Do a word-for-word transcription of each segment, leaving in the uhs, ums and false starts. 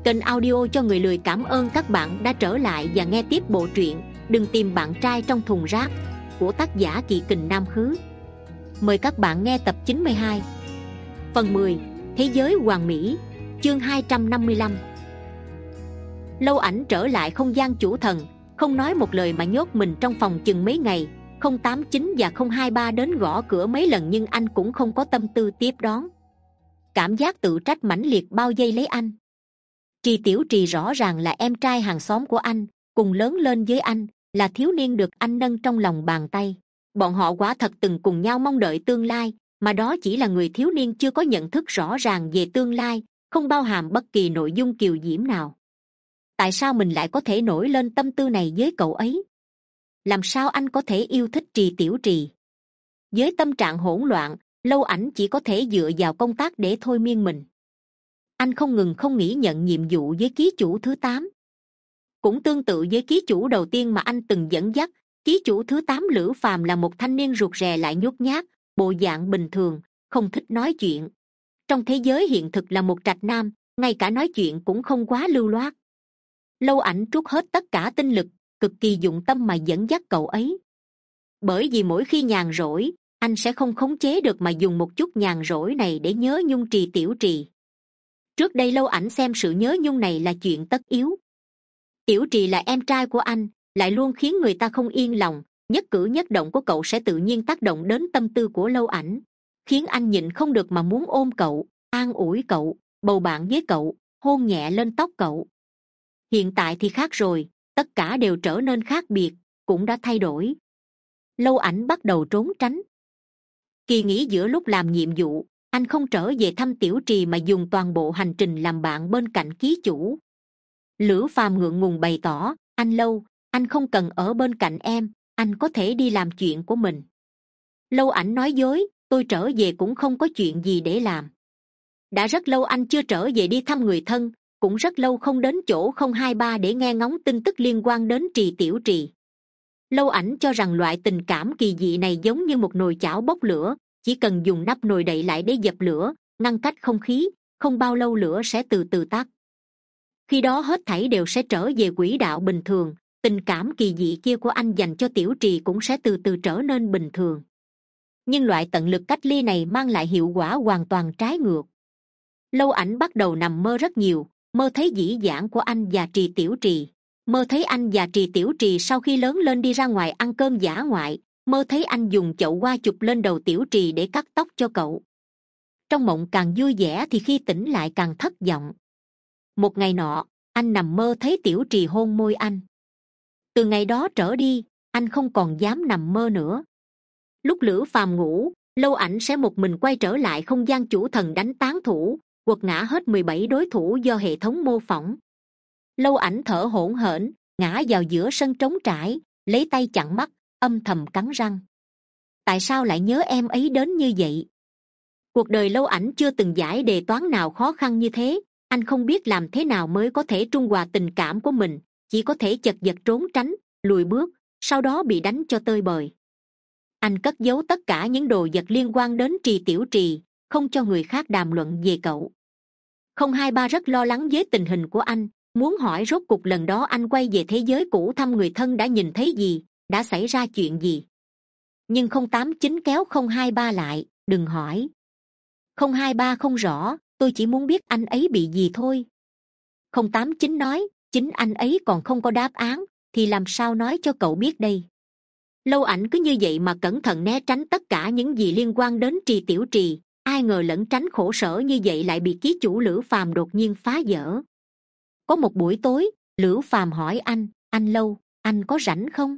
Kênh audio cho người lười cảm ơn các bạn đã trở lại và nghe tiếp bộ truyện Đừng tìm bạn trai trong thùng rác của tác giả Kỳ Kình Nam Khứ. Mời các bạn nghe tập chín mươi hai, phần mười, Thế giới hoàn mỹ, chương hai trăm năm mươi lăm. Lâu Ảnh trở lại không gian chủ thần, không nói một lời mà nhốt mình trong phòng chừng mấy ngày. Không tám chín và không hai ba đến gõ cửa mấy lần nhưng anh cũng không có tâm tư tiếp đón. Cảm giác tự trách mãnh liệt bao vây lấy anh. Trì Tiểu Trì rõ ràng là em trai hàng xóm của anh, cùng lớn lên với anh, là thiếu niên được anh nâng trong lòng bàn tay. Bọn họ quả thật từng cùng nhau mong đợi tương lai, mà đó chỉ là người thiếu niên chưa có nhận thức rõ ràng về tương lai, không bao hàm bất kỳ nội dung kiều diễm nào. Tại sao mình lại có thể nổi lên tâm tư này với cậu ấy? Làm sao anh có thể yêu thích Trì Tiểu Trì? Với tâm trạng hỗn loạn, Lâu Ảnh chỉ có thể dựa vào công tác để thôi miên mình. Anh không ngừng không nghỉ nhận nhiệm vụ với ký chủ thứ tám. Cũng tương tự với ký chủ đầu tiên mà anh từng dẫn dắt, ký chủ thứ tám Lữ Phàm là một thanh niên rụt rè lại nhút nhát, bộ dạng bình thường, không thích nói chuyện. Trong thế giới hiện thực là một trạch nam, ngay cả nói chuyện cũng không quá lưu loát. Lâu Ảnh trút hết tất cả tinh lực, cực kỳ dụng tâm mà dẫn dắt cậu ấy. Bởi vì mỗi khi nhàn rỗi, anh sẽ không khống chế được mà dùng một chút nhàn rỗi này để nhớ nhung Trì Tiểu Trì. Trước đây Lâu Ảnh xem sự nhớ nhung này là chuyện tất yếu. Tiểu Trì là em trai của anh, lại luôn khiến người ta không yên lòng, nhất cử nhất động của cậu sẽ tự nhiên tác động đến tâm tư của Lâu Ảnh, khiến anh nhịn không được mà muốn ôm cậu, an ủi cậu, bầu bạn với cậu, hôn nhẹ lên tóc cậu. Hiện tại thì khác rồi, tất cả đều trở nên khác biệt, cũng đã thay đổi. Lâu Ảnh bắt đầu trốn tránh. Kỳ nghỉ giữa lúc làm nhiệm vụ, anh không trở về thăm Tiểu Trì mà dùng toàn bộ hành trình làm bạn bên cạnh ký chủ. Lữ Phàm ngượng ngùng bày tỏ, anh Lâu, anh không cần ở bên cạnh em, anh có thể đi làm chuyện của mình. Lâu Ảnh nói dối, tôi trở về cũng không có chuyện gì để làm. Đã rất lâu anh chưa trở về đi thăm người thân, cũng rất lâu không đến chỗ không hai ba để nghe ngóng tin tức liên quan đến Trì Tiểu Trì. Lâu Ảnh cho rằng loại tình cảm kỳ dị này giống như một nồi chảo bốc lửa, chỉ cần dùng nắp nồi đậy lại để dập lửa, ngăn cách không khí, không bao lâu lửa sẽ từ từ tắt. Khi đó hết thảy đều sẽ trở về quỹ đạo bình thường, tình cảm kỳ dị kia của anh dành cho Tiểu Trì cũng sẽ từ từ trở nên bình thường. Nhưng loại tận lực cách ly này mang lại hiệu quả hoàn toàn trái ngược. Lâu Ảnh bắt đầu nằm mơ rất nhiều, mơ thấy dĩ vãng của anh và Trì Tiểu Trì, mơ thấy anh và Trì Tiểu Trì sau khi lớn lên đi ra ngoài ăn cơm dã ngoại, mơ thấy anh dùng chậu hoa chụp lên đầu Tiểu Trì để cắt tóc cho cậu. Trong mộng càng vui vẻ thì khi tỉnh lại càng thất vọng. Một ngày nọ, anh nằm mơ thấy Tiểu Trì hôn môi anh. Từ ngày đó trở đi, anh không còn dám nằm mơ nữa. Lúc Lữ Phàm ngủ, Lâu Ảnh sẽ một mình quay trở lại không gian chủ thần đánh tán thủ, quật ngã hết mười bảy đối thủ do hệ thống mô phỏng. Lâu Ảnh thở hổn hển, ngã vào giữa sân trống trải, lấy tay chặn mắt, âm thầm cắn răng. Tại sao lại nhớ em ấy đến như vậy? Cuộc đời Lâu Ảnh chưa từng giải đề toán nào khó khăn như thế, anh không biết làm thế nào mới có thể trung hòa tình cảm của mình, chỉ có thể chật vật trốn tránh, lùi bước, sau đó bị đánh cho tơi bời. Anh cất giấu tất cả những đồ vật liên quan đến Trì Tiểu Trì, không cho người khác đàm luận về cậu. Không hai ba rất lo lắng với tình hình của anh, muốn hỏi rốt cuộc lần đó anh quay về thế giới cũ thăm người thân đã nhìn thấy gì, đã xảy ra chuyện gì. Nhưng không tám chín kéo không hai ba lại, đừng hỏi. Không hai ba không rõ, tôi chỉ muốn biết anh ấy bị gì thôi. Không tám chín nói, chính anh ấy còn không có đáp án, thì làm sao nói cho cậu biết đây. Lâu Ảnh cứ như vậy mà cẩn thận né tránh tất cả những gì liên quan đến Trì Tiểu Trì, ai ngờ lẩn tránh khổ sở như vậy lại bị ký chủ Lữ Phàm đột nhiên phá vỡ. Có một buổi tối, Lữ Phàm hỏi anh, anh Lâu, anh có rảnh không?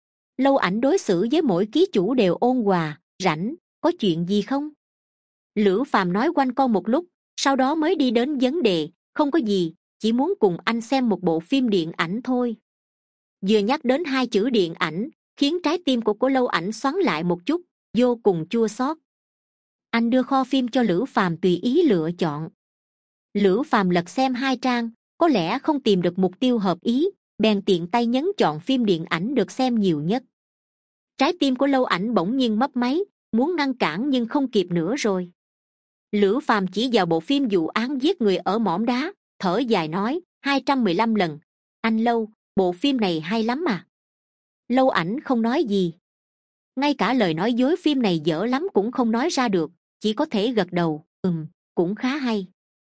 Lâu Ảnh đối xử với mỗi ký chủ đều ôn hòa, rảnh, có chuyện gì không? Lữ Phàm nói quanh co một lúc, sau đó mới đi đến vấn đề, không có gì, chỉ muốn cùng anh xem một bộ phim điện ảnh thôi. Vừa nhắc đến hai chữ điện ảnh, khiến trái tim của cô Lâu Ảnh xoắn lại một chút, vô cùng chua xót. Anh đưa kho phim cho Lữ Phàm tùy ý lựa chọn. Lữ Phàm lật xem hai trang, có lẽ không tìm được mục tiêu hợp ý, bèn tiện tay nhấn chọn phim điện ảnh được xem nhiều nhất. Trái tim của Lâu Ảnh bỗng nhiên mấp máy, muốn ngăn cản nhưng không kịp nữa rồi. Lữ Phàm chỉ vào bộ phim vụ án giết người ở mỏm đá, thở dài nói, hai trăm mười lăm lần. Anh Lâu, bộ phim này hay lắm mà. Lâu Ảnh không nói gì, ngay cả lời nói dối phim này dở lắm cũng không nói ra được, chỉ có thể gật đầu, ừm, cũng khá hay.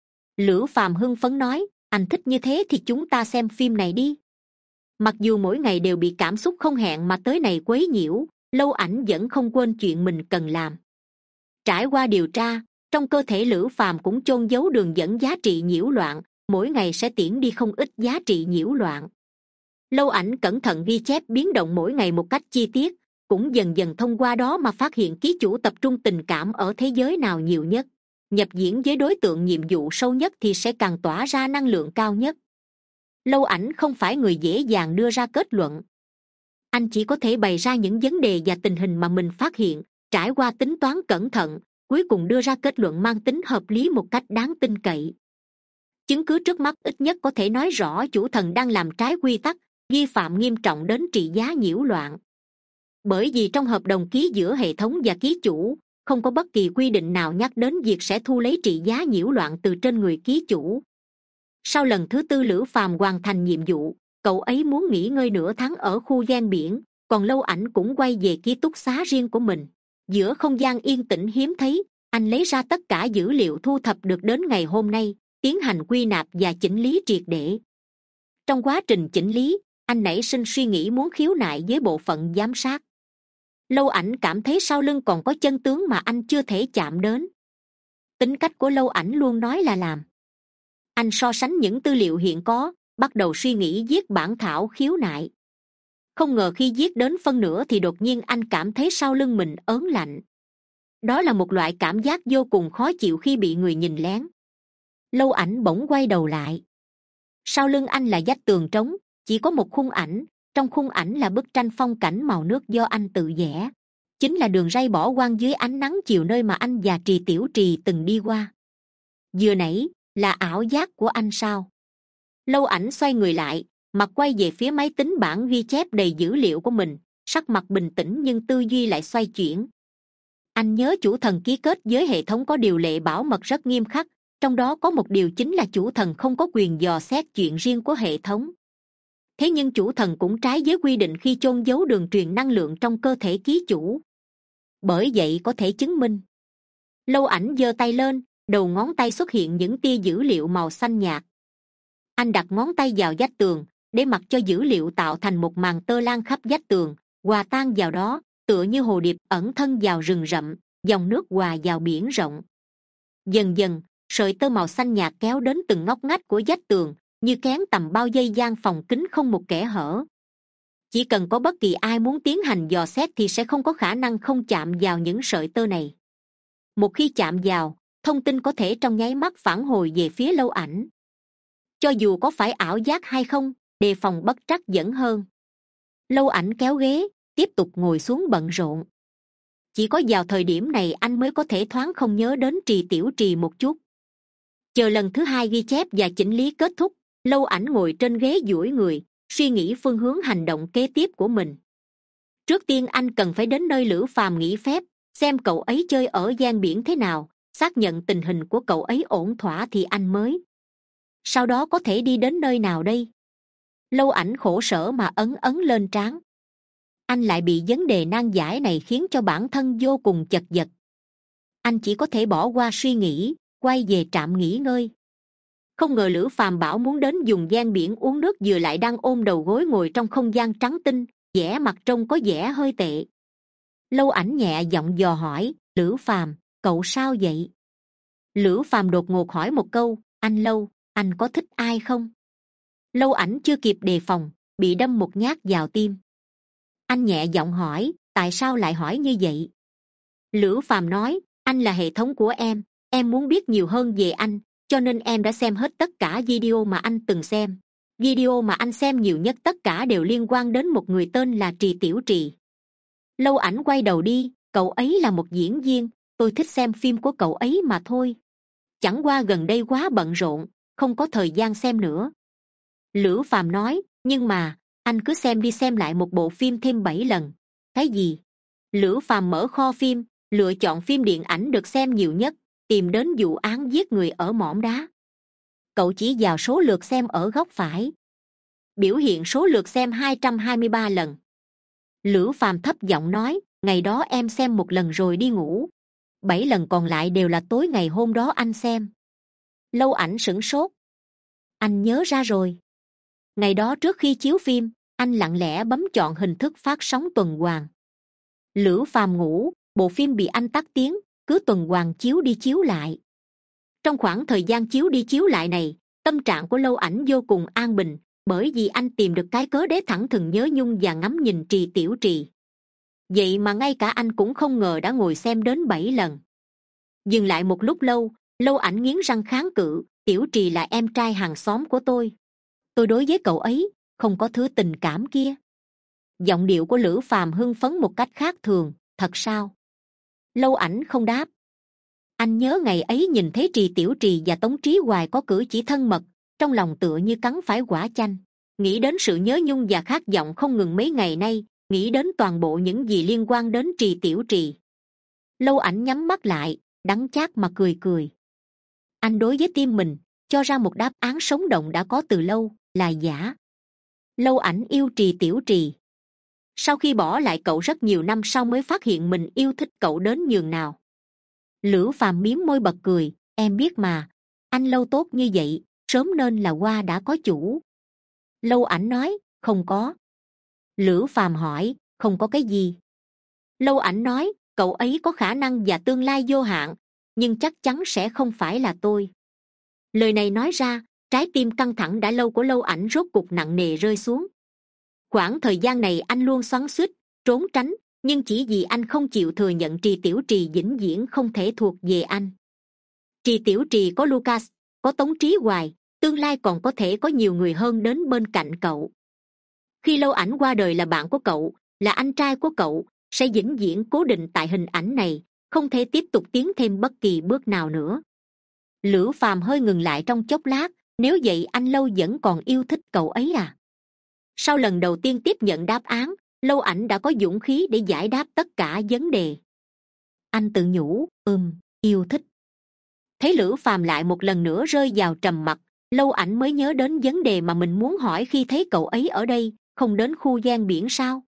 Lữ Phàm hưng phấn nói, anh thích như thế thì chúng ta xem phim này đi. Mặc dù mỗi ngày đều bị cảm xúc không hẹn mà tới này quấy nhiễu, Lâu Ảnh vẫn không quên chuyện mình cần làm. Trải qua điều tra, trong cơ thể Lữ Phàm cũng chôn giấu đường dẫn giá trị nhiễu loạn, mỗi ngày sẽ tiễn đi không ít giá trị nhiễu loạn. Lâu Ảnh cẩn thận ghi chép biến động mỗi ngày một cách chi tiết, cũng dần dần thông qua đó mà phát hiện ký chủ tập trung tình cảm ở thế giới nào nhiều nhất. Nhập diễn với đối tượng nhiệm vụ sâu nhất thì sẽ càng tỏa ra năng lượng cao nhất. Lâu Ảnh không phải người dễ dàng đưa ra kết luận. Anh chỉ có thể bày ra những vấn đề và tình hình mà mình phát hiện, trải qua tính toán cẩn thận, cuối cùng đưa ra kết luận mang tính hợp lý một cách đáng tin cậy. Chứng cứ trước mắt ít nhất có thể nói rõ chủ thần đang làm trái quy tắc, vi phạm nghiêm trọng đến trị giá nhiễu loạn. Bởi vì trong hợp đồng ký giữa hệ thống và ký chủ, không có bất kỳ quy định nào nhắc đến việc sẽ thu lấy trị giá nhiễu loạn từ trên người ký chủ. Sau lần thứ tư Lữ Phàm hoàn thành nhiệm vụ, cậu ấy muốn nghỉ ngơi nửa tháng ở khu ven biển, còn Lâu Ảnh cũng quay về ký túc xá riêng của mình. Giữa không gian yên tĩnh hiếm thấy, anh lấy ra tất cả dữ liệu thu thập được đến ngày hôm nay, tiến hành quy nạp và chỉnh lý triệt để. Trong quá trình chỉnh lý, anh nảy sinh suy nghĩ muốn khiếu nại với bộ phận giám sát. Lâu Ảnh cảm thấy sau lưng còn có chân tướng mà anh chưa thể chạm đến. Tính cách của Lâu Ảnh luôn nói là làm. Anh so sánh những tư liệu hiện có, bắt đầu suy nghĩ viết bản thảo khiếu nại. Không ngờ khi viết đến phân nửa thì đột nhiên anh cảm thấy sau lưng mình ớn lạnh. Đó là một loại cảm giác vô cùng khó chịu khi bị người nhìn lén. Lâu Ảnh bỗng quay đầu lại. Sau lưng anh là vách tường trống, chỉ có một khung ảnh, trong khung ảnh là bức tranh phong cảnh màu nước do anh tự vẽ. Chính là đường ray bỏ hoang dưới ánh nắng chiều nơi mà anh và Trì Tiểu Trì từng đi qua. Vừa nãy là ảo giác của anh sao? Lâu Ảnh xoay người lại, mặt quay về phía máy tính bảng ghi chép đầy dữ liệu của mình, sắc mặt bình tĩnh nhưng tư duy lại xoay chuyển. Anh nhớ chủ thần ký kết với hệ thống có điều lệ bảo mật rất nghiêm khắc, trong đó có một điều chính là chủ thần không có quyền dò xét chuyện riêng của hệ thống. Thế nhưng chủ thần cũng trái với quy định khi chôn giấu đường truyền năng lượng trong cơ thể ký chủ. Bởi vậy có thể chứng minh. Lâu Ảnh giơ tay lên, đầu ngón tay xuất hiện những tia dữ liệu màu xanh nhạt. Anh đặt ngón tay vào vách tường, để mặc cho dữ liệu tạo thành một màn tơ lan khắp vách tường, hòa tan vào đó, tựa như hồ điệp ẩn thân vào rừng rậm, dòng nước hòa vào biển rộng. Dần dần, sợi tơ màu xanh nhạt kéo đến từng ngóc ngách của vách tường, như kén tầm bao dây gian phòng kín không một kẽ hở. Chỉ cần có bất kỳ ai muốn tiến hành dò xét thì sẽ không có khả năng không chạm vào những sợi tơ này. Một khi chạm vào, thông tin có thể trong nháy mắt phản hồi về phía Lâu Ảnh. Cho dù có phải ảo giác hay không, đề phòng bất trắc vẫn hơn. Lâu Ảnh kéo ghế, tiếp tục ngồi xuống bận rộn. Chỉ có vào thời điểm này anh mới có thể thoáng không nhớ đến Trì Tiểu Trì một chút. Chờ lần thứ hai ghi chép và chỉnh lý kết thúc, Lâu Ảnh ngồi trên ghế duỗi người, suy nghĩ phương hướng hành động kế tiếp của mình. Trước tiên anh cần phải đến nơi Lữ Phàm nghỉ phép, xem cậu ấy chơi ở gian biển thế nào, xác nhận tình hình của cậu ấy ổn thỏa thì anh mới. Sau đó có thể đi đến nơi nào đây? Lâu Ảnh khổ sở mà ấn ấn lên trán. Anh lại bị vấn đề nan giải này khiến cho bản thân vô cùng chật vật. Anh chỉ có thể bỏ qua suy nghĩ, quay về trạm nghỉ ngơi. Không ngờ Lữ Phàm bảo muốn đến vùng ven biển uống nước vừa lại đang ôm đầu gối ngồi trong không gian trắng tinh, vẻ mặt trông có vẻ hơi tệ. Lâu Ảnh nhẹ giọng dò hỏi, Lữ Phàm, cậu sao vậy? Lữ Phàm đột ngột hỏi một câu, anh Lâu, anh có thích ai không? Lâu Ảnh chưa kịp đề phòng, bị đâm một nhát vào tim. Anh nhẹ giọng hỏi, tại sao lại hỏi như vậy? Lữ Phàm nói, anh là hệ thống của em, em muốn biết nhiều hơn về anh, cho nên em đã xem hết tất cả video mà anh từng xem. Video mà anh xem nhiều nhất tất cả đều liên quan đến một người tên là Trì Tiểu Trì. Lâu Ảnh quay đầu đi, cậu ấy là một diễn viên, tôi thích xem phim của cậu ấy mà thôi. Chẳng qua gần đây quá bận rộn, không có thời gian xem nữa. Lữ Phàm nói, nhưng mà, anh cứ xem đi xem lại một bộ phim thêm bảy lần. Cái gì? Lữ Phàm mở kho phim, lựa chọn phim điện ảnh được xem nhiều nhất, tìm đến vụ án giết người ở mỏm đá. cậu chỉ vào số lượt xem ở góc phải. Biểu hiện số lượt xem hai trăm hai mươi ba lần. Lữ Phàm thấp giọng nói, ngày đó em xem một lần rồi đi ngủ. Bảy lần còn lại đều là tối ngày hôm đó anh xem. Lâu Ảnh sửng sốt. Anh nhớ ra rồi. Ngày đó trước khi chiếu phim, anh lặng lẽ bấm chọn hình thức phát sóng tuần hoàn. Lữ Phàm ngủ, bộ phim bị anh tắt tiếng, cứ tuần hoàn chiếu đi chiếu lại. Trong khoảng thời gian chiếu đi chiếu lại này, tâm trạng của Lâu Ảnh vô cùng an bình, bởi vì anh tìm được cái cớ để thẳng thừng nhớ nhung và ngắm nhìn Trì Tiểu Trì. Vậy mà ngay cả anh cũng không ngờ đã ngồi xem đến bảy lần. Dừng lại một lúc lâu, Lâu Ảnh nghiến răng kháng cự, Tiểu Trì là em trai hàng xóm của tôi. Tôi đối với cậu ấy không có thứ tình cảm kia. Giọng điệu của Lữ Phàm hưng phấn một cách khác thường. Thật sao? Lâu Ảnh không đáp. Anh nhớ ngày ấy nhìn thấy Trì Tiểu Trì và Tống Trí Hoài có cử chỉ thân mật, trong lòng tựa như cắn phải quả chanh. Nghĩ đến sự nhớ nhung và khát vọng không ngừng mấy ngày nay, nghĩ đến toàn bộ những gì liên quan đến Trì Tiểu Trì. Lâu Ảnh nhắm mắt lại, đắng chát mà cười cười. Anh đối với tim mình cho ra một đáp án sống động đã có từ lâu, là giả. Lâu Ảnh yêu Trì Tiểu Trì. Sau khi bỏ lại cậu rất nhiều năm sau mới phát hiện mình yêu thích cậu đến nhường nào. Lữ Phàm mím môi bật cười, em biết mà, anh Lâu tốt như vậy, sớm nên là hoa đã có chủ. Lâu Ảnh nói, không có. Lữ Phàm hỏi, không có cái gì? Lâu Ảnh nói, cậu ấy có khả năng và tương lai vô hạn, nhưng chắc chắn sẽ không phải là tôi. Lời này nói ra, trái tim căng thẳng đã lâu của Lâu Ảnh rốt cục nặng nề rơi xuống. Khoảng thời gian này anh luôn xoắn xuýt, trốn tránh, nhưng chỉ vì anh không chịu thừa nhận Trì Tiểu Trì vĩnh viễn không thể thuộc về anh. Trì Tiểu Trì có Lucas, có Tống Trí Hoài, tương lai còn có thể có nhiều người hơn đến bên cạnh cậu. Khi Lâu Ảnh qua đời là bạn của cậu, là anh trai của cậu, sẽ vĩnh viễn cố định tại hình ảnh này, không thể tiếp tục tiến thêm bất kỳ bước nào nữa. Lữ Phàm hơi ngừng lại trong chốc lát, nếu vậy anh Lâu vẫn còn yêu thích cậu ấy à? Sau lần đầu tiên tiếp nhận đáp án, Lâu Ảnh đã có dũng khí để giải đáp tất cả vấn đề. Anh tự nhủ, ừm, yêu thích. Thấy Lữ Phàm lại một lần nữa rơi vào trầm mặc, Lâu Ảnh mới nhớ đến vấn đề mà mình muốn hỏi khi thấy cậu ấy ở đây, không đến khu gian biển sao?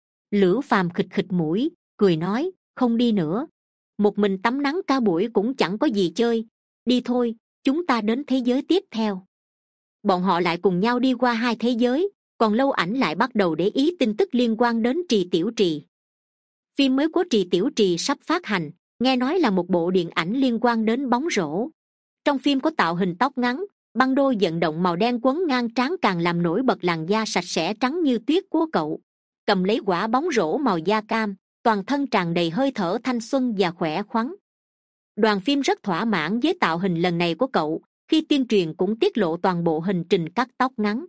Lữ Phàm khịt khịt mũi, cười nói, không đi nữa. Một mình tắm nắng cả buổi cũng chẳng có gì chơi. Đi thôi, chúng ta đến thế giới tiếp theo. Bọn họ lại cùng nhau đi qua hai thế giới, còn Lâu Ảnh lại bắt đầu để ý tin tức liên quan đến Trì Tiểu Trì. Phim mới của Trì Tiểu Trì sắp phát hành, nghe nói là một bộ điện ảnh liên quan đến bóng rổ. Trong phim có tạo hình tóc ngắn, băng đôi vận động màu đen quấn ngang trán càng làm nổi bật làn da sạch sẽ trắng như tuyết của cậu. Cầm lấy quả bóng rổ màu da cam, toàn thân tràn đầy hơi thở thanh xuân và khỏe khoắn. Đoàn phim rất thỏa mãn với tạo hình lần này của cậu, khi tuyên truyền cũng tiết lộ toàn bộ hành trình cắt tóc ngắn.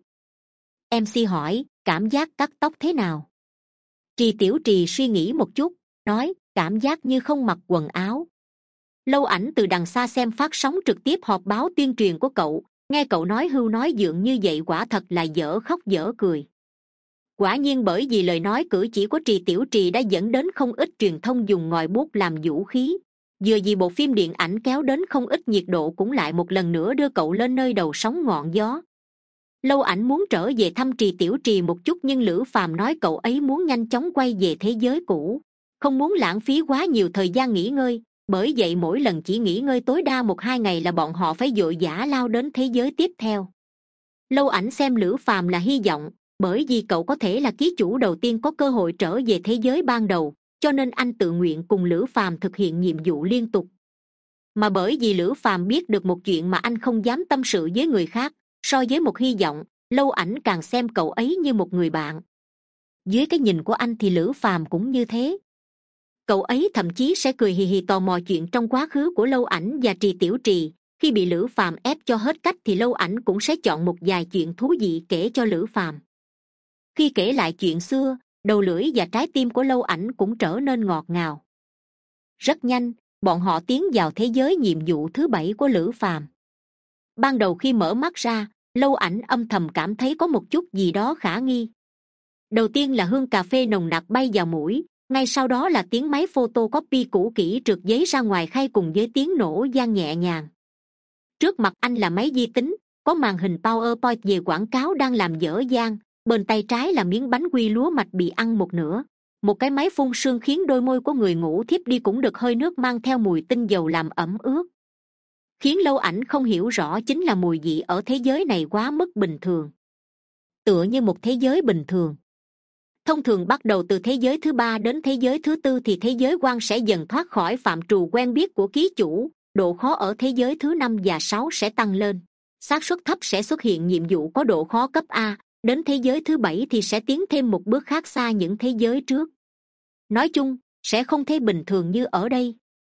em xê hỏi, cảm giác cắt tóc thế nào? Trì Tiểu Trì suy nghĩ một chút, nói, cảm giác như không mặc quần áo. Lâu Ảnh từ đằng xa xem phát sóng trực tiếp họp báo tuyên truyền của cậu, nghe cậu nói hưu nói dượng như vậy quả thật là dở khóc dở cười. Quả nhiên bởi vì lời nói cử chỉ của Trì Tiểu Trì đã dẫn đến không ít truyền thông dùng ngòi bút làm vũ khí. Vừa vì bộ phim điện ảnh kéo đến không ít nhiệt độ cũng lại một lần nữa đưa cậu lên nơi đầu sóng ngọn gió. Lâu Ảnh muốn trở về thăm Trì Tiểu Trì một chút, nhưng Lữ Phàm nói cậu ấy muốn nhanh chóng quay về thế giới cũ, không muốn lãng phí quá nhiều thời gian nghỉ ngơi, bởi vậy mỗi lần chỉ nghỉ ngơi tối đa một hai ngày là bọn họ phải vội vã lao đến thế giới tiếp theo. Lâu Ảnh xem Lữ Phàm là hy vọng, bởi vì cậu có thể là ký chủ đầu tiên có cơ hội trở về thế giới ban đầu, cho nên anh tự nguyện cùng Lữ Phàm thực hiện nhiệm vụ liên tục. Mà bởi vì Lữ Phàm biết được một chuyện mà anh không dám tâm sự với người khác, so với một hy vọng, Lâu Ảnh càng xem cậu ấy như một người bạn. Dưới cái nhìn của anh thì Lữ Phàm cũng như thế. Cậu ấy thậm chí sẽ cười hì hì tò mò chuyện trong quá khứ của Lâu Ảnh và Trì Tiểu Trì. Khi bị Lữ Phàm ép cho hết cách thì Lâu Ảnh cũng sẽ chọn một vài chuyện thú vị kể cho Lữ Phàm. Khi kể lại chuyện xưa, đầu lưỡi và trái tim của Lâu Ảnh cũng trở nên ngọt ngào. Rất nhanh, bọn họ tiến vào thế giới nhiệm vụ thứ bảy của Lữ Phàm. Ban đầu khi mở mắt ra, Lâu Ảnh âm thầm cảm thấy có một chút gì đó khả nghi. Đầu tiên là hương cà phê nồng nặc bay vào mũi, ngay sau đó là tiếng máy photocopy cũ kỹ trượt giấy ra ngoài khay cùng với tiếng nổ vang nhẹ nhàng. Trước mặt anh là máy vi tính, có màn hình PowerPoint về quảng cáo đang làm dở dang, bên tay trái là miếng bánh quy lúa mạch bị ăn một nửa, một cái máy phun sương khiến đôi môi của người ngủ thiếp đi cũng được hơi nước mang theo mùi tinh dầu làm ẩm ướt. Khiến Lâu Ảnh không hiểu rõ chính là mùi vị ở thế giới này quá mức bình thường, tựa như một thế giới bình thường. Thông thường bắt đầu từ thế giới thứ ba đến thế giới thứ tư thì thế giới quan sẽ dần thoát khỏi phạm trù quen biết của ký chủ, độ khó ở thế giới thứ năm và sáu sẽ tăng lên, xác suất thấp sẽ xuất hiện nhiệm vụ có độ khó cấp A, đến thế giới thứ bảy thì sẽ tiến thêm một bước khác xa những thế giới trước. Nói chung sẽ không thể bình thường như ở đây.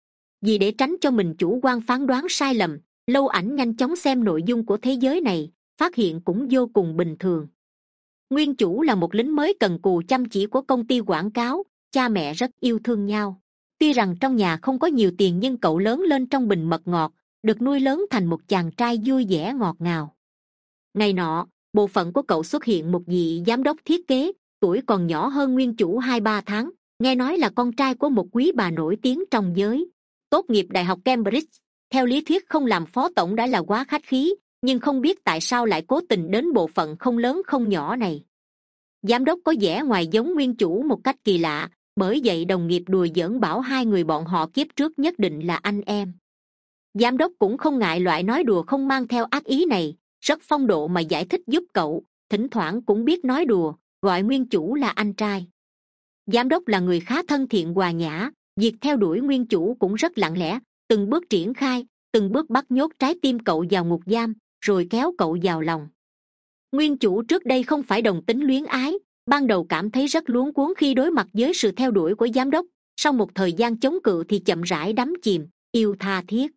Vì để tránh cho mình chủ quan phán đoán sai lầm, Lâu Ảnh nhanh chóng xem nội dung của thế giới này, phát hiện cũng vô cùng bình thường. Nguyên chủ là một lính mới cần cù chăm chỉ của công ty quảng cáo, cha mẹ rất yêu thương nhau. Tuy rằng trong nhà không có nhiều tiền nhưng cậu lớn lên trong bình mật ngọt, được nuôi lớn thành một chàng trai vui vẻ ngọt ngào. Ngày nọ, bộ phận của cậu xuất hiện một vị giám đốc thiết kế, tuổi còn nhỏ hơn nguyên chủ hai ba tháng, nghe nói là con trai của một quý bà nổi tiếng trong giới. Tốt nghiệp đại học Cambridge, theo lý thuyết không làm phó tổng đã là quá khách khí, nhưng không biết tại sao lại cố tình đến bộ phận không lớn không nhỏ này. Giám đốc có vẻ ngoài giống nguyên chủ một cách kỳ lạ, bởi vậy đồng nghiệp đùa giỡn bảo hai người bọn họ kiếp trước nhất định là anh em. Giám đốc cũng không ngại loại nói đùa không mang theo ác ý này, rất phong độ mà giải thích giúp cậu, thỉnh thoảng cũng biết nói đùa, gọi nguyên chủ là anh trai. Giám đốc là người khá thân thiện hòa nhã, việc theo đuổi nguyên chủ cũng rất lặng lẽ, từng bước triển khai, từng bước bắt nhốt trái tim cậu vào ngục giam, rồi kéo cậu vào lòng. Nguyên chủ trước đây không phải đồng tính luyến ái, ban đầu cảm thấy rất luống cuống khi đối mặt với sự theo đuổi của giám đốc, sau một thời gian chống cự thì chậm rãi đắm chìm, yêu tha thiết.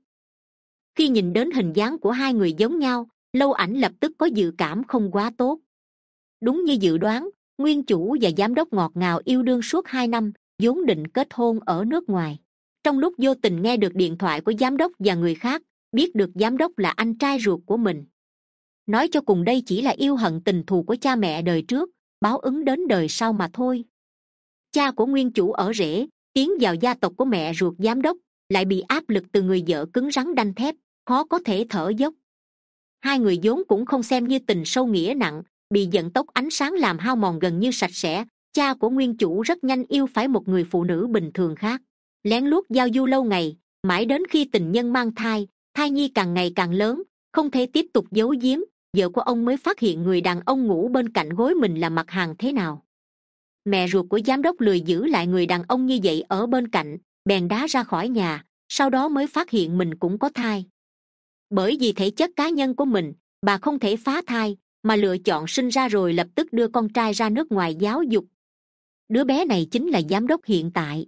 Khi nhìn đến hình dáng của hai người giống nhau, Lâu Ảnh lập tức có dự cảm không quá tốt. Đúng như dự đoán, nguyên chủ và giám đốc ngọt ngào yêu đương suốt hai năm, vốn định kết hôn ở nước ngoài. Trong lúc vô tình nghe được điện thoại của giám đốc và người khác, biết được giám đốc là anh trai ruột của mình. Nói cho cùng đây chỉ là yêu hận tình thù của cha mẹ đời trước, báo ứng đến đời sau mà thôi. Cha của nguyên chủ ở rễ, tiến vào gia tộc của mẹ ruột giám đốc, lại bị áp lực từ người vợ cứng rắn đanh thép, khó có thể thở dốc. Hai người vốn cũng không xem như tình sâu nghĩa nặng, bị giận tốc ánh sáng làm hao mòn gần như sạch sẽ. Cha của nguyên chủ rất nhanh yêu phải một người phụ nữ bình thường khác, lén lút giao du lâu ngày, mãi đến khi tình nhân mang thai, thai nhi càng ngày càng lớn, không thể tiếp tục giấu giếm, vợ của ông mới phát hiện người đàn ông ngủ bên cạnh gối mình là mặt hàng thế nào. Mẹ ruột của giám đốc lười giữ lại người đàn ông như vậy ở bên cạnh, bèn đá ra khỏi nhà, sau đó mới phát hiện mình cũng có thai. Bởi vì thể chất cá nhân của mình, bà không thể phá thai, mà lựa chọn sinh ra rồi lập tức đưa con trai ra nước ngoài giáo dục. Đứa bé này chính là giám đốc hiện tại.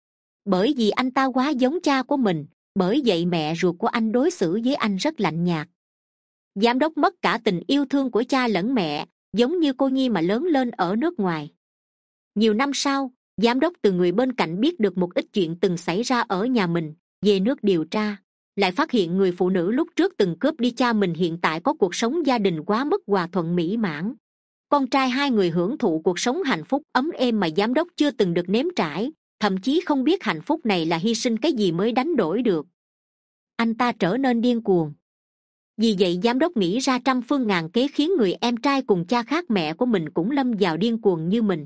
Bởi vì anh ta quá giống cha của mình, bởi vậy mẹ ruột của anh đối xử với anh rất lạnh nhạt. Giám đốc mất cả tình yêu thương của cha lẫn mẹ, giống như cô nhi mà lớn lên ở nước ngoài. Nhiều năm sau, giám đốc từ người bên cạnh biết được một ít chuyện từng xảy ra ở nhà mình, về nước điều tra, lại phát hiện người phụ nữ lúc trước từng cướp đi cha mình hiện tại có cuộc sống gia đình quá mức hòa thuận mỹ mãn. Con trai hai người hưởng thụ cuộc sống hạnh phúc ấm êm mà giám đốc chưa từng được nếm trải, thậm chí không biết hạnh phúc này là hy sinh cái gì mới đánh đổi được. Anh ta trở nên điên cuồng. Vì vậy giám đốc nghĩ ra trăm phương ngàn kế khiến người em trai cùng cha khác mẹ của mình cũng lâm vào điên cuồng như mình.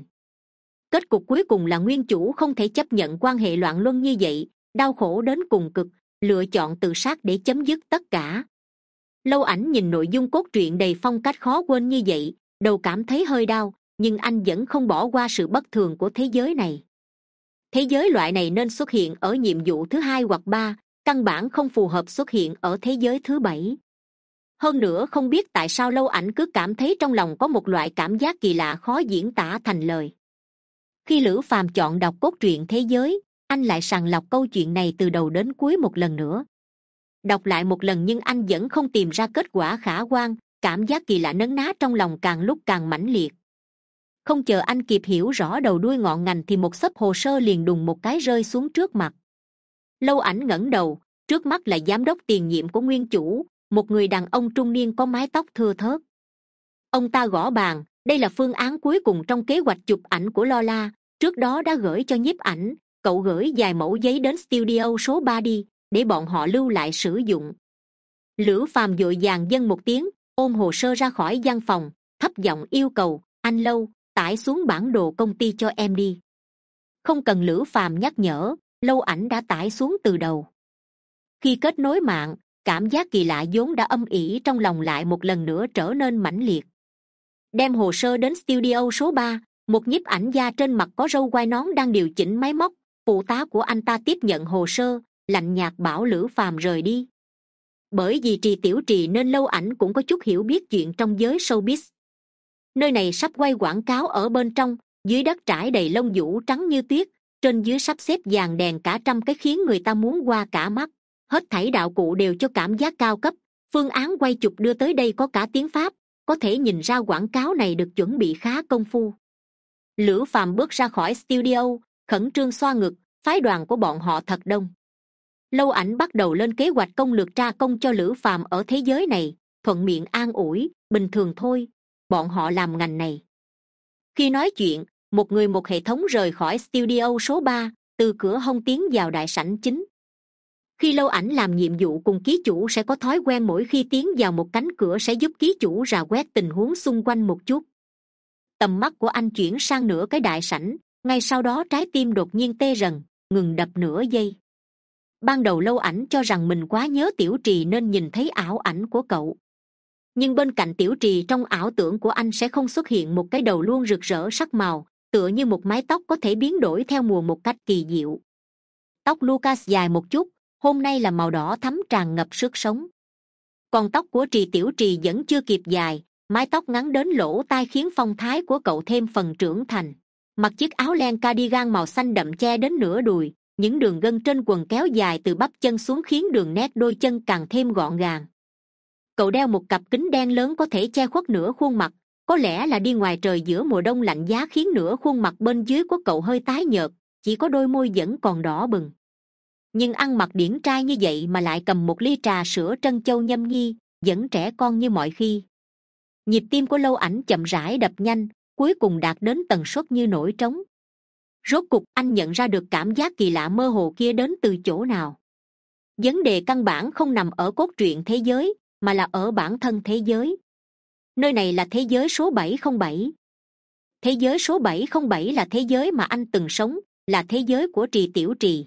Kết cục cuối cùng là nguyên chủ không thể chấp nhận quan hệ loạn luân như vậy, đau khổ đến cùng cực, lựa chọn tự sát để chấm dứt tất cả. Lâu Ảnh nhìn nội dung cốt truyện đầy phong cách khó quên như vậy, đầu cảm thấy hơi đau, nhưng anh vẫn không bỏ qua sự bất thường của thế giới này. Thế giới loại này nên xuất hiện ở nhiệm vụ thứ hai hoặc ba, căn bản không phù hợp xuất hiện ở thế giới thứ bảy. Hơn nữa không biết tại sao Lâu Ảnh cứ cảm thấy trong lòng có một loại cảm giác kỳ lạ khó diễn tả thành lời. Khi Lữ Phàm chọn đọc cốt truyện thế giới, anh lại sàng lọc câu chuyện này từ đầu đến cuối một lần nữa. Đọc lại một lần nhưng anh vẫn không tìm ra kết quả khả quan, cảm giác kỳ lạ nấn ná trong lòng càng lúc càng mãnh liệt. Không chờ anh kịp hiểu rõ đầu đuôi ngọn ngành thì một xấp hồ sơ liền đùng một cái rơi xuống trước mặt. Lâu Ảnh ngẩng đầu, trước mắt là giám đốc tiền nhiệm của nguyên chủ, một người đàn ông trung niên có mái tóc thưa thớt. Ông ta gõ bàn, đây là phương án cuối cùng trong kế hoạch chụp ảnh của Lola, trước đó đã gửi cho nhiếp ảnh, cậu gửi vài mẫu giấy đến studio số ba đi, để bọn họ lưu lại sử dụng. Lữ Phàm vội vàng dâng một tiếng, ôm hồ sơ ra khỏi văn phòng, thấp giọng yêu cầu: anh Lâu, tải xuống bản đồ công ty cho em đi. Không cần Lữ Phàm nhắc nhở, Lâu Ảnh đã tải xuống từ đầu. Khi kết nối mạng, cảm giác kỳ lạ vốn đã âm ỉ trong lòng lại một lần nữa trở nên mãnh liệt. Đem hồ sơ đến studio số ba, một nhiếp ảnh gia trên mặt có râu quai nón đang điều chỉnh máy móc. Phụ tá của anh ta tiếp nhận hồ sơ, lạnh nhạt bảo Lữ Phàm rời đi. Bởi vì Trì Tiểu Trì nên Lâu Ảnh cũng có chút hiểu biết chuyện trong giới showbiz. Nơi này sắp quay quảng cáo ở bên trong, dưới đất trải đầy lông vũ trắng như tuyết, trên dưới sắp xếp dàn đèn cả trăm cái khiến người ta muốn qua cả mắt. Hết thảy đạo cụ đều cho cảm giác cao cấp, phương án quay chụp đưa tới đây có cả tiếng Pháp, có thể nhìn ra quảng cáo này được chuẩn bị khá công phu. Lữ Phàm bước ra khỏi studio, khẩn trương xoa ngực, phái đoàn của bọn họ thật đông. Lâu Ảnh bắt đầu lên kế hoạch công lược tra công cho Lữ Phàm ở thế giới này, thuận miệng an ủi: bình thường thôi, bọn họ làm ngành này. Khi nói chuyện, một người một hệ thống rời khỏi studio số ba, từ cửa hông tiến vào đại sảnh chính. Khi Lâu Ảnh làm nhiệm vụ cùng ký chủ sẽ có thói quen mỗi khi tiến vào một cánh cửa sẽ giúp ký chủ rà quét tình huống xung quanh một chút. Tầm mắt của anh chuyển sang nửa cái đại sảnh, ngay sau đó trái tim đột nhiên tê rần, ngừng đập nửa giây. Ban đầu Lâu Ảnh cho rằng mình quá nhớ Tiểu Trì nên nhìn thấy ảo ảnh của cậu. Nhưng bên cạnh Tiểu Trì trong ảo tưởng của anh sẽ không xuất hiện một cái đầu luôn rực rỡ sắc màu, tựa như một mái tóc có thể biến đổi theo mùa một cách kỳ diệu. Tóc Lucas dài một chút, hôm nay là màu đỏ thắm tràn ngập sức sống. Còn tóc của Trì Tiểu Trì vẫn chưa kịp dài, mái tóc ngắn đến lỗ tai khiến phong thái của cậu thêm phần trưởng thành. Mặc chiếc áo len cardigan màu xanh đậm che đến nửa đùi, những đường gân trên quần kéo dài từ bắp chân xuống khiến đường nét đôi chân càng thêm gọn gàng. Cậu đeo một cặp kính đen lớn có thể che khuất nửa khuôn mặt, có lẽ là đi ngoài trời giữa mùa đông lạnh giá khiến nửa khuôn mặt bên dưới của cậu hơi tái nhợt, chỉ có đôi môi vẫn còn đỏ bừng. Nhưng ăn mặc điển trai như vậy mà lại cầm một ly trà sữa trân châu nhâm nhi, vẫn trẻ con như mọi khi. Nhịp tim của Lâu Ảnh chậm rãi đập nhanh, cuối cùng đạt đến tần suất như nổi trống. Rốt cục anh nhận ra được cảm giác kỳ lạ mơ hồ kia đến từ chỗ nào. Vấn đề căn bản không nằm ở cốt truyện thế giới, mà là ở bản thân thế giới. Nơi này là thế giới số bảy không bảy. Thế giới số bảy không bảy là thế giới mà anh từng sống, là thế giới của Trì Tiểu Trì.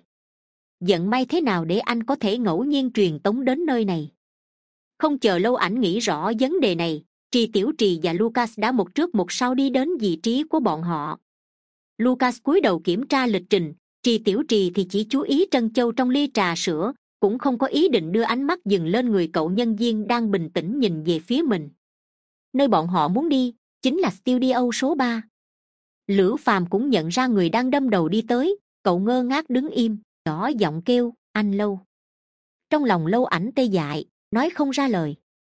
Vận may thế nào để anh có thể ngẫu nhiên truyền tống đến nơi này? Không chờ Lâu Ảnh nghĩ rõ vấn đề này, Trì Tiểu Trì và Lucas đã một trước một sau đi đến vị trí của bọn họ. Lucas cúi đầu kiểm tra lịch trình, Trì Tiểu Trì thì chỉ chú ý trân châu trong ly trà sữa, cũng không có ý định đưa ánh mắt dừng lên người cậu nhân viên đang bình tĩnh nhìn về phía mình. Nơi bọn họ muốn đi chính là studio số ba. Lữ Phàm cũng nhận ra người đang đâm đầu đi tới, cậu ngơ ngác đứng im, nhỏ giọng kêu: anh Lâu. Trong lòng Lâu Ảnh tê dại, nói không ra lời.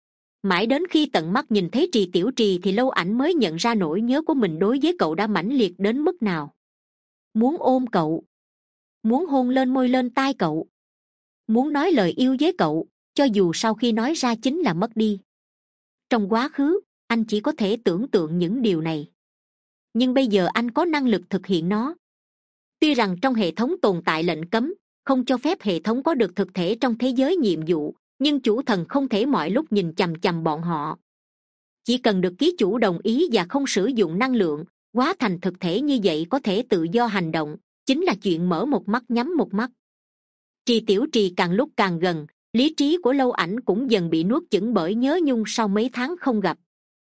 Mãi đến khi tận mắt nhìn thấy Trì Tiểu Trì thì Lâu Ảnh mới nhận ra nỗi nhớ của mình đối với cậu đã mãnh liệt đến mức nào. Muốn ôm cậu, muốn hôn lên môi lên tai cậu, muốn nói lời yêu với cậu, cho dù sau khi nói ra chính là mất đi. Trong quá khứ, anh chỉ có thể tưởng tượng những điều này. Nhưng bây giờ anh có năng lực thực hiện nó. Tuy rằng trong hệ thống tồn tại lệnh cấm, không cho phép hệ thống có được thực thể trong thế giới nhiệm vụ, nhưng chủ thần không thể mọi lúc nhìn chằm chằm bọn họ. Chỉ cần được ký chủ đồng ý và không sử dụng năng lượng, hóa thành thực thể như vậy có thể tự do hành động, chính là chuyện mở một mắt nhắm một mắt. Trì Tiểu Trì càng lúc càng gần, lý trí của Lâu Ảnh cũng dần bị nuốt chửng bởi nhớ nhung sau mấy tháng không gặp.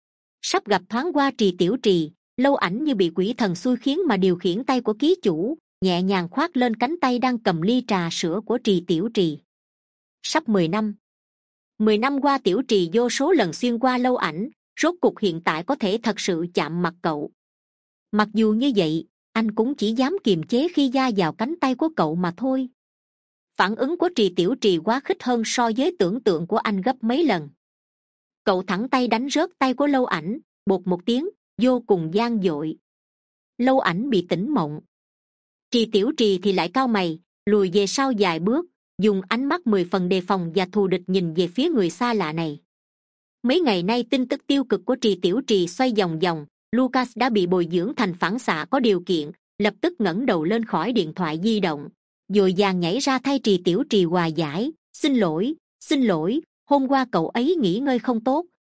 Sắp gặp thoáng qua Trì Tiểu Trì, Lâu Ảnh như bị quỷ thần xui khiến mà điều khiển tay của ký chủ, nhẹ nhàng khoác lên cánh tay đang cầm ly trà sữa của Trì Tiểu Trì. Sắp mười năm. Mười năm qua Tiểu Trì vô số lần xuyên qua Lâu Ảnh, rốt cục hiện tại có thể thật sự chạm mặt cậu. Mặc dù như vậy, anh cũng chỉ dám kiềm chế khi da vào cánh tay của cậu mà thôi. Phản ứng của Trì Tiểu Trì quá khích hơn so với tưởng tượng của anh gấp mấy lần. Cậu thẳng tay đánh rớt tay của Lâu Ảnh, bột một tiếng, vô cùng gian dội. Lâu Ảnh bị tỉnh mộng. Trì Tiểu Trì thì lại cau mày, lùi về sau vài bước, dùng ánh mắt mười phần đề phòng và thù địch nhìn về phía người xa lạ này. Mấy ngày nay tin tức tiêu cực của Trì Tiểu Trì xoay vòng vòng, Lucas đã bị bồi dưỡng thành phản xạ có điều kiện, lập tức ngẩng đầu lên khỏi điện thoại di động, dội vàng nhảy ra thay Trì Tiểu Trì hòa giải: xin lỗi, xin lỗi, hôm qua cậu ấy nghỉ ngơi không tốt,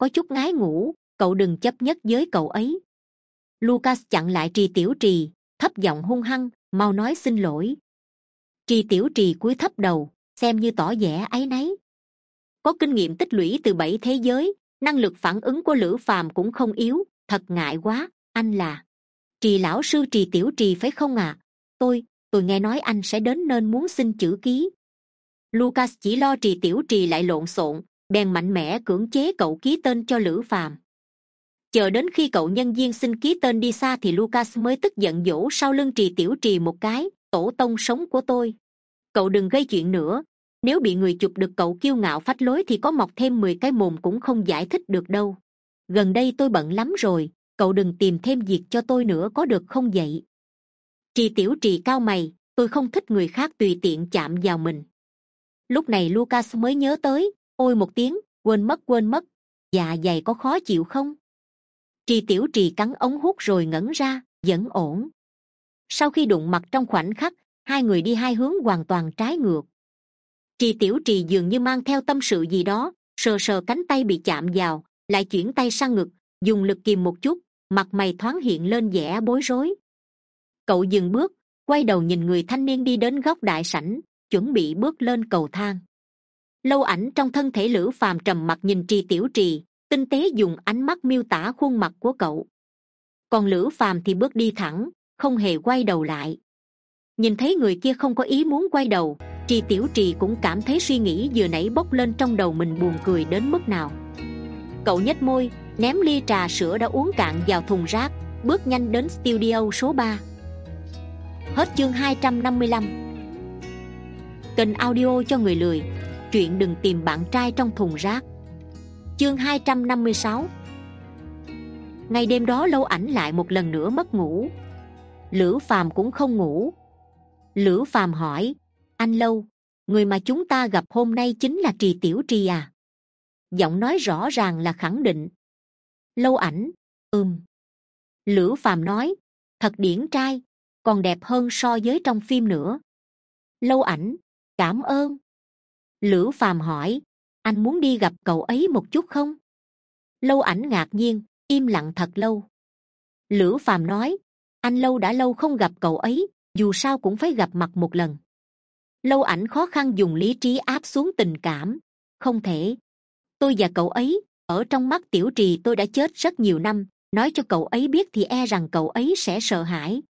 có chút ngái ngủ, cậu đừng chấp nhất với cậu ấy. Lucas chặn lại Trì Tiểu Trì, thấp giọng hung hăng, mau nói xin lỗi. Trì Tiểu Trì cúi thấp đầu, xem như tỏ vẻ áy náy. Có kinh nghiệm tích lũy từ bảy thế giới, năng lực phản ứng của Lữ Phàm cũng không yếu. Thật ngại quá, anh là Trì lão sư Trì Tiểu Trì phải không ạ? À? Tôi, tôi nghe nói anh sẽ đến nên muốn xin chữ ký. Lucas chỉ lo Trì Tiểu Trì lại lộn xộn, bèn mạnh mẽ cưỡng chế cậu ký tên cho Lữ Phàm. Chờ đến khi cậu nhân viên xin ký tên đi xa thì Lucas mới tức giận dỗ sau lưng Trì Tiểu Trì một cái, tổ tông sống của tôi. Cậu đừng gây chuyện nữa, nếu bị người chụp được cậu kiêu ngạo phách lối thì có mọc thêm mười cái mồm cũng không giải thích được đâu. Gần đây tôi bận lắm rồi, cậu đừng tìm thêm việc cho tôi nữa có được không vậy? Trì Tiểu Trì cau mày, tôi không thích người khác tùy tiện chạm vào mình. Lúc này Lucas mới nhớ tới, ôi một tiếng, quên mất quên mất, dạ dày có khó chịu không? Trì Tiểu Trì cắn ống hút rồi ngẩn ra, vẫn ổn. Sau khi đụng mặt trong khoảnh khắc, hai người đi hai hướng hoàn toàn trái ngược. Trì Tiểu Trì dường như mang theo tâm sự gì đó, sờ sờ cánh tay bị chạm vào, lại chuyển tay sang ngực, dùng lực kìm một chút, mặt mày thoáng hiện lên vẻ bối rối. Cậu dừng bước, quay đầu nhìn người thanh niên đi đến góc đại sảnh, chuẩn bị bước lên cầu thang. Lâu Ảnh trong thân thể Lữ Phàm trầm mặc nhìn Trì Tiểu Trì, tinh tế dùng ánh mắt miêu tả khuôn mặt của cậu. Còn Lữ Phàm thì bước đi thẳng, không hề quay đầu lại. Nhìn thấy người kia không có ý muốn quay đầu, Trì Tiểu Trì cũng cảm thấy suy nghĩ vừa nãy bốc lên trong đầu mình buồn cười đến mức nào. Cậu nhếch môi, ném ly trà sữa đã uống cạn vào thùng rác, bước nhanh đến studio số ba. Hết chương hai trăm năm mươi lăm. Kênh audio cho người lười, truyện đừng tìm bạn trai trong thùng rác. Chương hai trăm năm mươi sáu. Ngày đêm đó Lâu Ảnh lại một lần nữa mất ngủ. Lữ Phàm cũng không ngủ. Lữ Phàm hỏi, anh Lâu, người mà chúng ta gặp hôm nay chính là Trì Tiểu Trì à? Giọng nói rõ ràng là khẳng định. Lâu Ảnh, ừm. Lữ Phàm nói, thật điển trai, còn đẹp hơn so với trong phim nữa. Lâu Ảnh, cảm ơn. Lữ Phàm hỏi, anh muốn đi gặp cậu ấy một chút không? Lâu Ảnh ngạc nhiên, im lặng thật lâu. Lữ Phàm nói, anh Lâu đã lâu không gặp cậu ấy, dù sao cũng phải gặp mặt một lần. Lâu Ảnh khó khăn dùng lý trí áp xuống tình cảm. Không thể. Tôi và cậu ấy, ở trong mắt Tiểu Trì tôi đã chết rất nhiều năm, nói cho cậu ấy biết thì e rằng cậu ấy sẽ sợ hãi.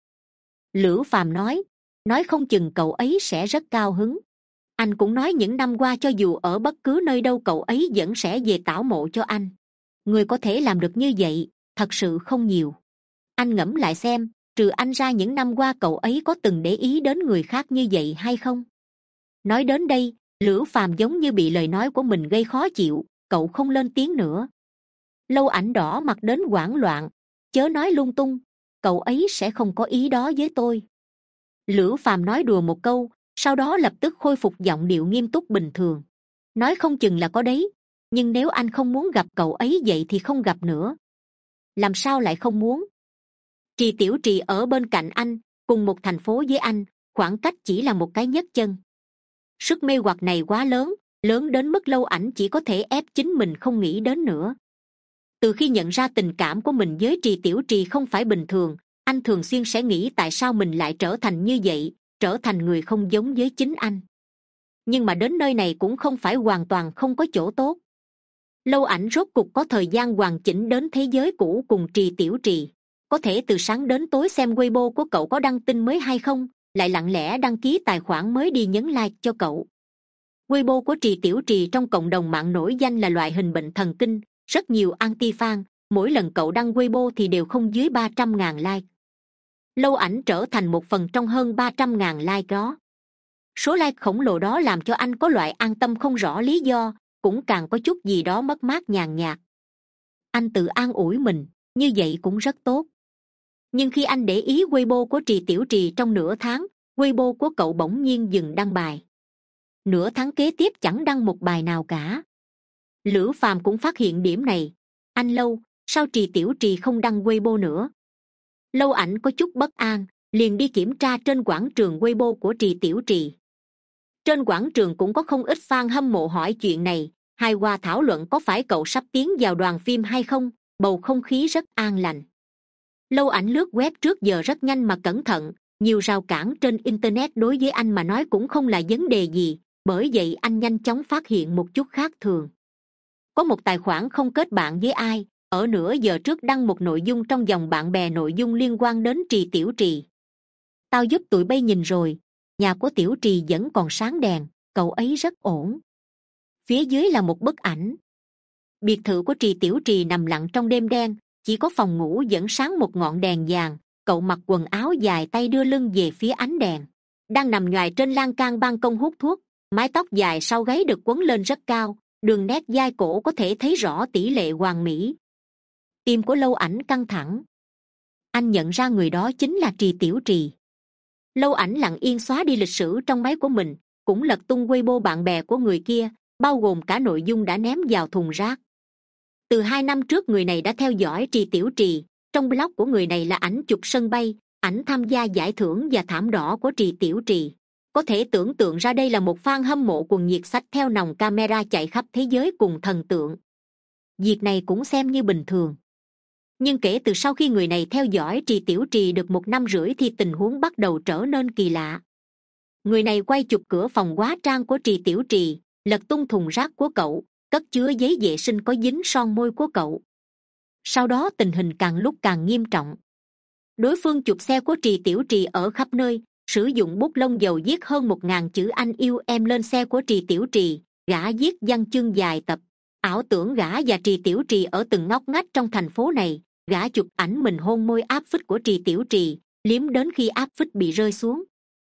Lữ Phàm nói, nói không chừng cậu ấy sẽ rất cao hứng. Anh cũng nói những năm qua cho dù ở bất cứ nơi đâu cậu ấy vẫn sẽ về tảo mộ cho anh. Người có thể làm được như vậy, thật sự không nhiều. Anh ngẫm lại xem, trừ anh ra những năm qua cậu ấy có từng để ý đến người khác như vậy hay không? Nói đến đây, Lữ Phàm giống như bị lời nói của mình gây khó chịu, cậu không lên tiếng nữa. Lâu Ảnh đỏ mặt đến hoảng loạn, chớ nói lung tung, cậu ấy sẽ không có ý đó với tôi. Lữ Phàm nói đùa một câu, sau đó lập tức khôi phục giọng điệu nghiêm túc bình thường. Nói không chừng là có đấy, nhưng nếu anh không muốn gặp cậu ấy vậy thì không gặp nữa. Làm sao lại không muốn? Trì Tiểu Trì ở bên cạnh anh, cùng một thành phố với anh, khoảng cách chỉ là một cái nhấc chân. Sức mê hoặc này quá lớn, lớn đến mức Lâu Ảnh chỉ có thể ép chính mình không nghĩ đến nữa. Từ khi nhận ra tình cảm của mình với Trì Tiểu Trì không phải bình thường, anh thường xuyên sẽ nghĩ tại sao mình lại trở thành như vậy, trở thành người không giống với chính anh. Nhưng mà đến nơi này cũng không phải hoàn toàn không có chỗ tốt. Lâu Ảnh rốt cục có thời gian hoàn chỉnh đến thế giới cũ cùng Trì Tiểu Trì. Có thể từ sáng đến tối xem Weibo của cậu có đăng tin mới hay không, lại lặng lẽ đăng ký tài khoản mới đi nhấn like cho cậu. Weibo của Trì Tiểu Trì trong cộng đồng mạng nổi danh là loại hình bệnh thần kinh, rất nhiều anti-fan, mỗi lần cậu đăng Weibo thì đều không dưới ba trăm ngàn like. Lâu Ảnh trở thành một phần trong hơn ba trăm ngàn like đó. Số like khổng lồ đó làm cho anh có loại an tâm không rõ lý do, cũng càng có chút gì đó mất mát nhàn nhạt. Anh tự an ủi mình, như vậy cũng rất tốt. Nhưng khi anh để ý Weibo của Trì Tiểu Trì trong nửa tháng, Weibo của cậu bỗng nhiên dừng đăng bài. Nửa tháng kế tiếp chẳng đăng một bài nào cả. Lữ Phàm cũng phát hiện điểm này. Anh Lâu, sao Trì Tiểu Trì không đăng Weibo nữa? Lâu Ảnh có chút bất an, liền đi kiểm tra trên quảng trường Weibo của Trì Tiểu Trì. Trên quảng trường cũng có không ít fan hâm mộ hỏi chuyện này, Hai qua thảo luận có phải cậu sắp tiến vào đoàn phim hay không. Bầu không khí rất an lành. Lâu Ảnh lướt web trước giờ rất nhanh mà cẩn thận. Nhiều rào cản trên internet đối với anh mà nói cũng không là vấn đề gì, bởi vậy anh nhanh chóng phát hiện một chút khác thường. Có một tài khoản không kết bạn với ai, ở nửa giờ trước đăng một nội dung trong dòng bạn bè, nội dung liên quan đến Trì Tiểu Trì. Tao giúp tụi bay nhìn rồi, nhà của Tiểu Trì vẫn còn sáng đèn, cậu ấy rất ổn. Phía dưới là một bức ảnh. Biệt thự của Trì Tiểu Trì nằm lặng trong đêm đen, chỉ có phòng ngủ vẫn sáng một ngọn đèn vàng. Cậu mặc quần áo dài, tay đưa lưng về phía ánh đèn, đang nằm nhoài trên lan can ban công hút thuốc. Mái tóc dài sau gáy được quấn lên rất cao, đường nét vai cổ có thể thấy rõ tỷ lệ hoàn mỹ. Tim của Lâu Ảnh căng thẳng. Anh nhận ra người đó chính là Trì Tiểu Trì. Lâu Ảnh lặng yên xóa đi lịch sử trong máy của mình, cũng lật tung Weibo bạn bè của người kia, bao gồm cả nội dung đã ném vào thùng rác. Từ hai năm trước người này đã theo dõi Trì Tiểu Trì. Trong blog của người này là ảnh chụp sân bay, ảnh tham gia giải thưởng và thảm đỏ của Trì Tiểu Trì. Có thể tưởng tượng ra đây là một fan hâm mộ cuồng nhiệt xách theo nòng camera chạy khắp thế giới cùng thần tượng. Việc này cũng xem như bình thường. Nhưng kể từ sau khi người này theo dõi Trì Tiểu Trì được một năm rưỡi thì tình huống bắt đầu trở nên kỳ lạ. Người này quay chụp cửa phòng hóa trang của Trì Tiểu Trì, lật tung thùng rác của cậu, cất chứa giấy vệ sinh có dính son môi của cậu. Sau đó tình hình càng lúc càng nghiêm trọng. Đối phương chụp xe của Trì Tiểu Trì ở khắp nơi, sử dụng bút lông dầu viết hơn một ngàn chữ anh yêu em lên xe của Trì Tiểu Trì. Gã viết văn chương dài tập, ảo tưởng gã và Trì Tiểu Trì ở từng ngóc ngách trong thành phố này. Gã chụp ảnh mình hôn môi áp phích của Trì Tiểu Trì, liếm đến khi áp phích bị rơi xuống.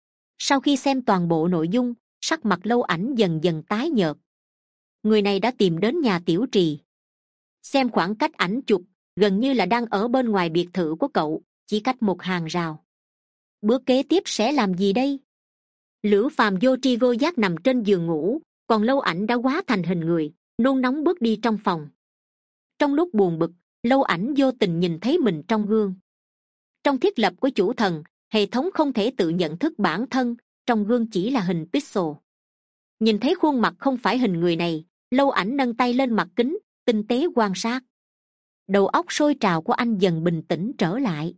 Sau khi xem toàn bộ nội dung, sắc mặt Lâu Ảnh dần dần tái nhợt. Người này đã tìm đến nhà Tiểu Trì. Xem khoảng cách ảnh chụp, gần như là đang ở bên ngoài biệt thự của cậu, chỉ cách một hàng rào. Bước kế tiếp sẽ làm gì đây? Lữ Phàm vô tri vô giác nằm trên giường ngủ, còn Lâu Ảnh đã hóa thành hình người, nôn nóng bước đi trong phòng. Trong lúc buồn bực, Lâu Ảnh vô tình nhìn thấy mình trong gương. Trong thiết lập của chủ thần, hệ thống không thể tự nhận thức bản thân, trong gương chỉ là hình pixel. Nhìn thấy khuôn mặt không phải hình người này, Lâu Ảnh nâng tay lên mặt kính, tinh tế quan sát. Đầu óc sôi trào của anh dần bình tĩnh trở lại.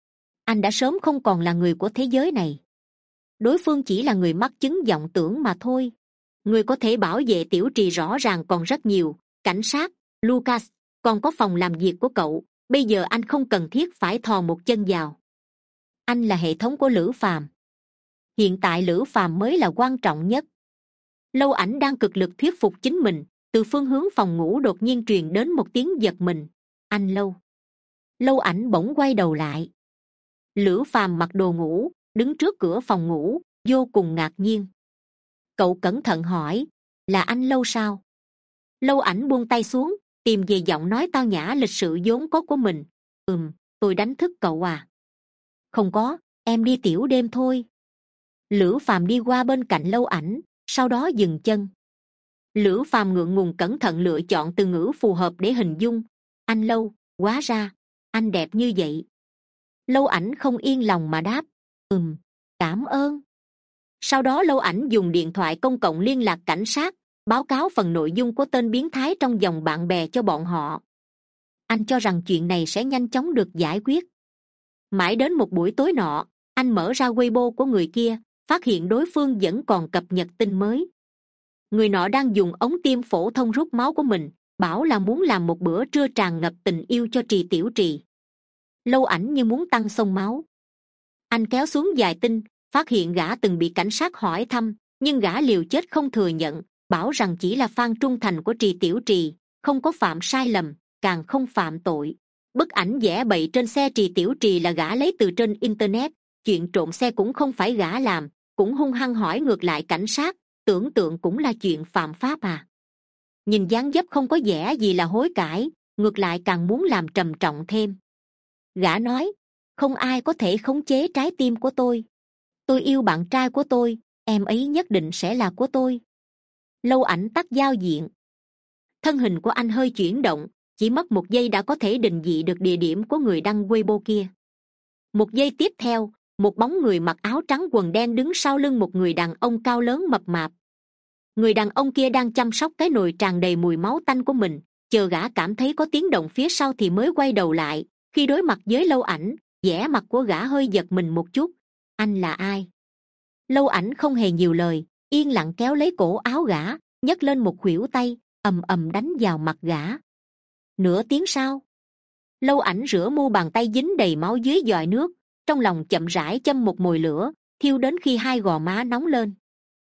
Anh đã sớm không còn là người của thế giới này. Đối phương chỉ là người mắc chứng vọng tưởng mà thôi. Người có thể bảo vệ Tiểu Trì rõ ràng còn rất nhiều. Cảnh sát, Lucas, còn có phòng làm việc của cậu. Bây giờ anh không cần thiết phải thò một chân vào. Anh là hệ thống của Lữ Phàm. Hiện tại Lữ Phàm mới là quan trọng nhất. Lâu Ảnh đang cực lực thuyết phục chính mình. Từ phương hướng phòng ngủ đột nhiên truyền đến một tiếng giật mình. Anh Lâu. Lâu Ảnh bỗng quay đầu lại. Lữ Phàm mặc đồ ngủ, đứng trước cửa phòng ngủ, vô cùng ngạc nhiên. Cậu cẩn thận hỏi, là anh Lâu sao? Lâu Ảnh buông tay xuống, tìm về giọng nói tao nhã lịch sự vốn có của mình. Ừm, tôi đánh thức cậu à? Không có, em đi tiểu đêm thôi. Lữ Phàm đi qua bên cạnh Lâu Ảnh, sau đó dừng chân. Lữ Phàm ngượng ngùng cẩn thận lựa chọn từ ngữ phù hợp để hình dung. Anh Lâu, hóa ra anh đẹp như vậy. Lâu Ảnh không yên lòng mà đáp, ừm, cảm ơn. Sau đó Lâu Ảnh dùng điện thoại công cộng liên lạc cảnh sát, báo cáo phần nội dung của tên biến thái trong dòng bạn bè cho bọn họ. Anh cho rằng chuyện này sẽ nhanh chóng được giải quyết. Mãi đến một buổi tối nọ, anh mở ra Weibo của người kia, phát hiện đối phương vẫn còn cập nhật tin mới. Người nọ đang dùng ống tiêm phổ thông rút máu của mình, bảo là muốn làm một bữa trưa tràn ngập tình yêu cho Trì Tiểu Trì. Lâu Ảnh như muốn tăng xông máu. Anh kéo xuống vài tin, phát hiện gã từng bị cảnh sát hỏi thăm, nhưng gã liều chết không thừa nhận, bảo rằng chỉ là fan trung thành của Trì Tiểu Trì, không có phạm sai lầm, càng không phạm tội. Bức ảnh vẽ bậy trên xe Trì Tiểu Trì là gã lấy từ trên internet, chuyện trộm xe cũng không phải gã làm, cũng hung hăng hỏi ngược lại cảnh sát, tưởng tượng cũng là chuyện phạm pháp à. Nhìn dáng dấp không có vẻ gì là hối cải, ngược lại càng muốn làm trầm trọng thêm. Gã nói, không ai có thể khống chế trái tim của tôi. Tôi yêu bạn trai của tôi, em ấy nhất định sẽ là của tôi. Lâu Ảnh tắt giao diện. Thân hình của anh hơi chuyển động, chỉ mất một giây đã có thể định vị được địa điểm của người đăng Weibo kia. Một giây tiếp theo, một bóng người mặc áo trắng quần đen đứng sau lưng một người đàn ông cao lớn mập mạp. Người đàn ông kia đang chăm sóc cái nồi tràn đầy mùi máu tanh của mình, chờ gã cảm thấy có tiếng động phía sau thì mới quay đầu lại. Khi đối mặt với Lâu Ảnh, vẻ mặt của gã hơi giật mình một chút. Anh là ai? Lâu Ảnh không hề nhiều lời, yên lặng kéo lấy cổ áo gã, nhấc lên một khuỷu tay, ầm ầm đánh vào mặt gã. Nửa tiếng sau, Lâu Ảnh rửa mu bàn tay dính đầy máu dưới giòi nước, trong lòng chậm rãi châm một mồi lửa, thiêu đến khi hai gò má nóng lên.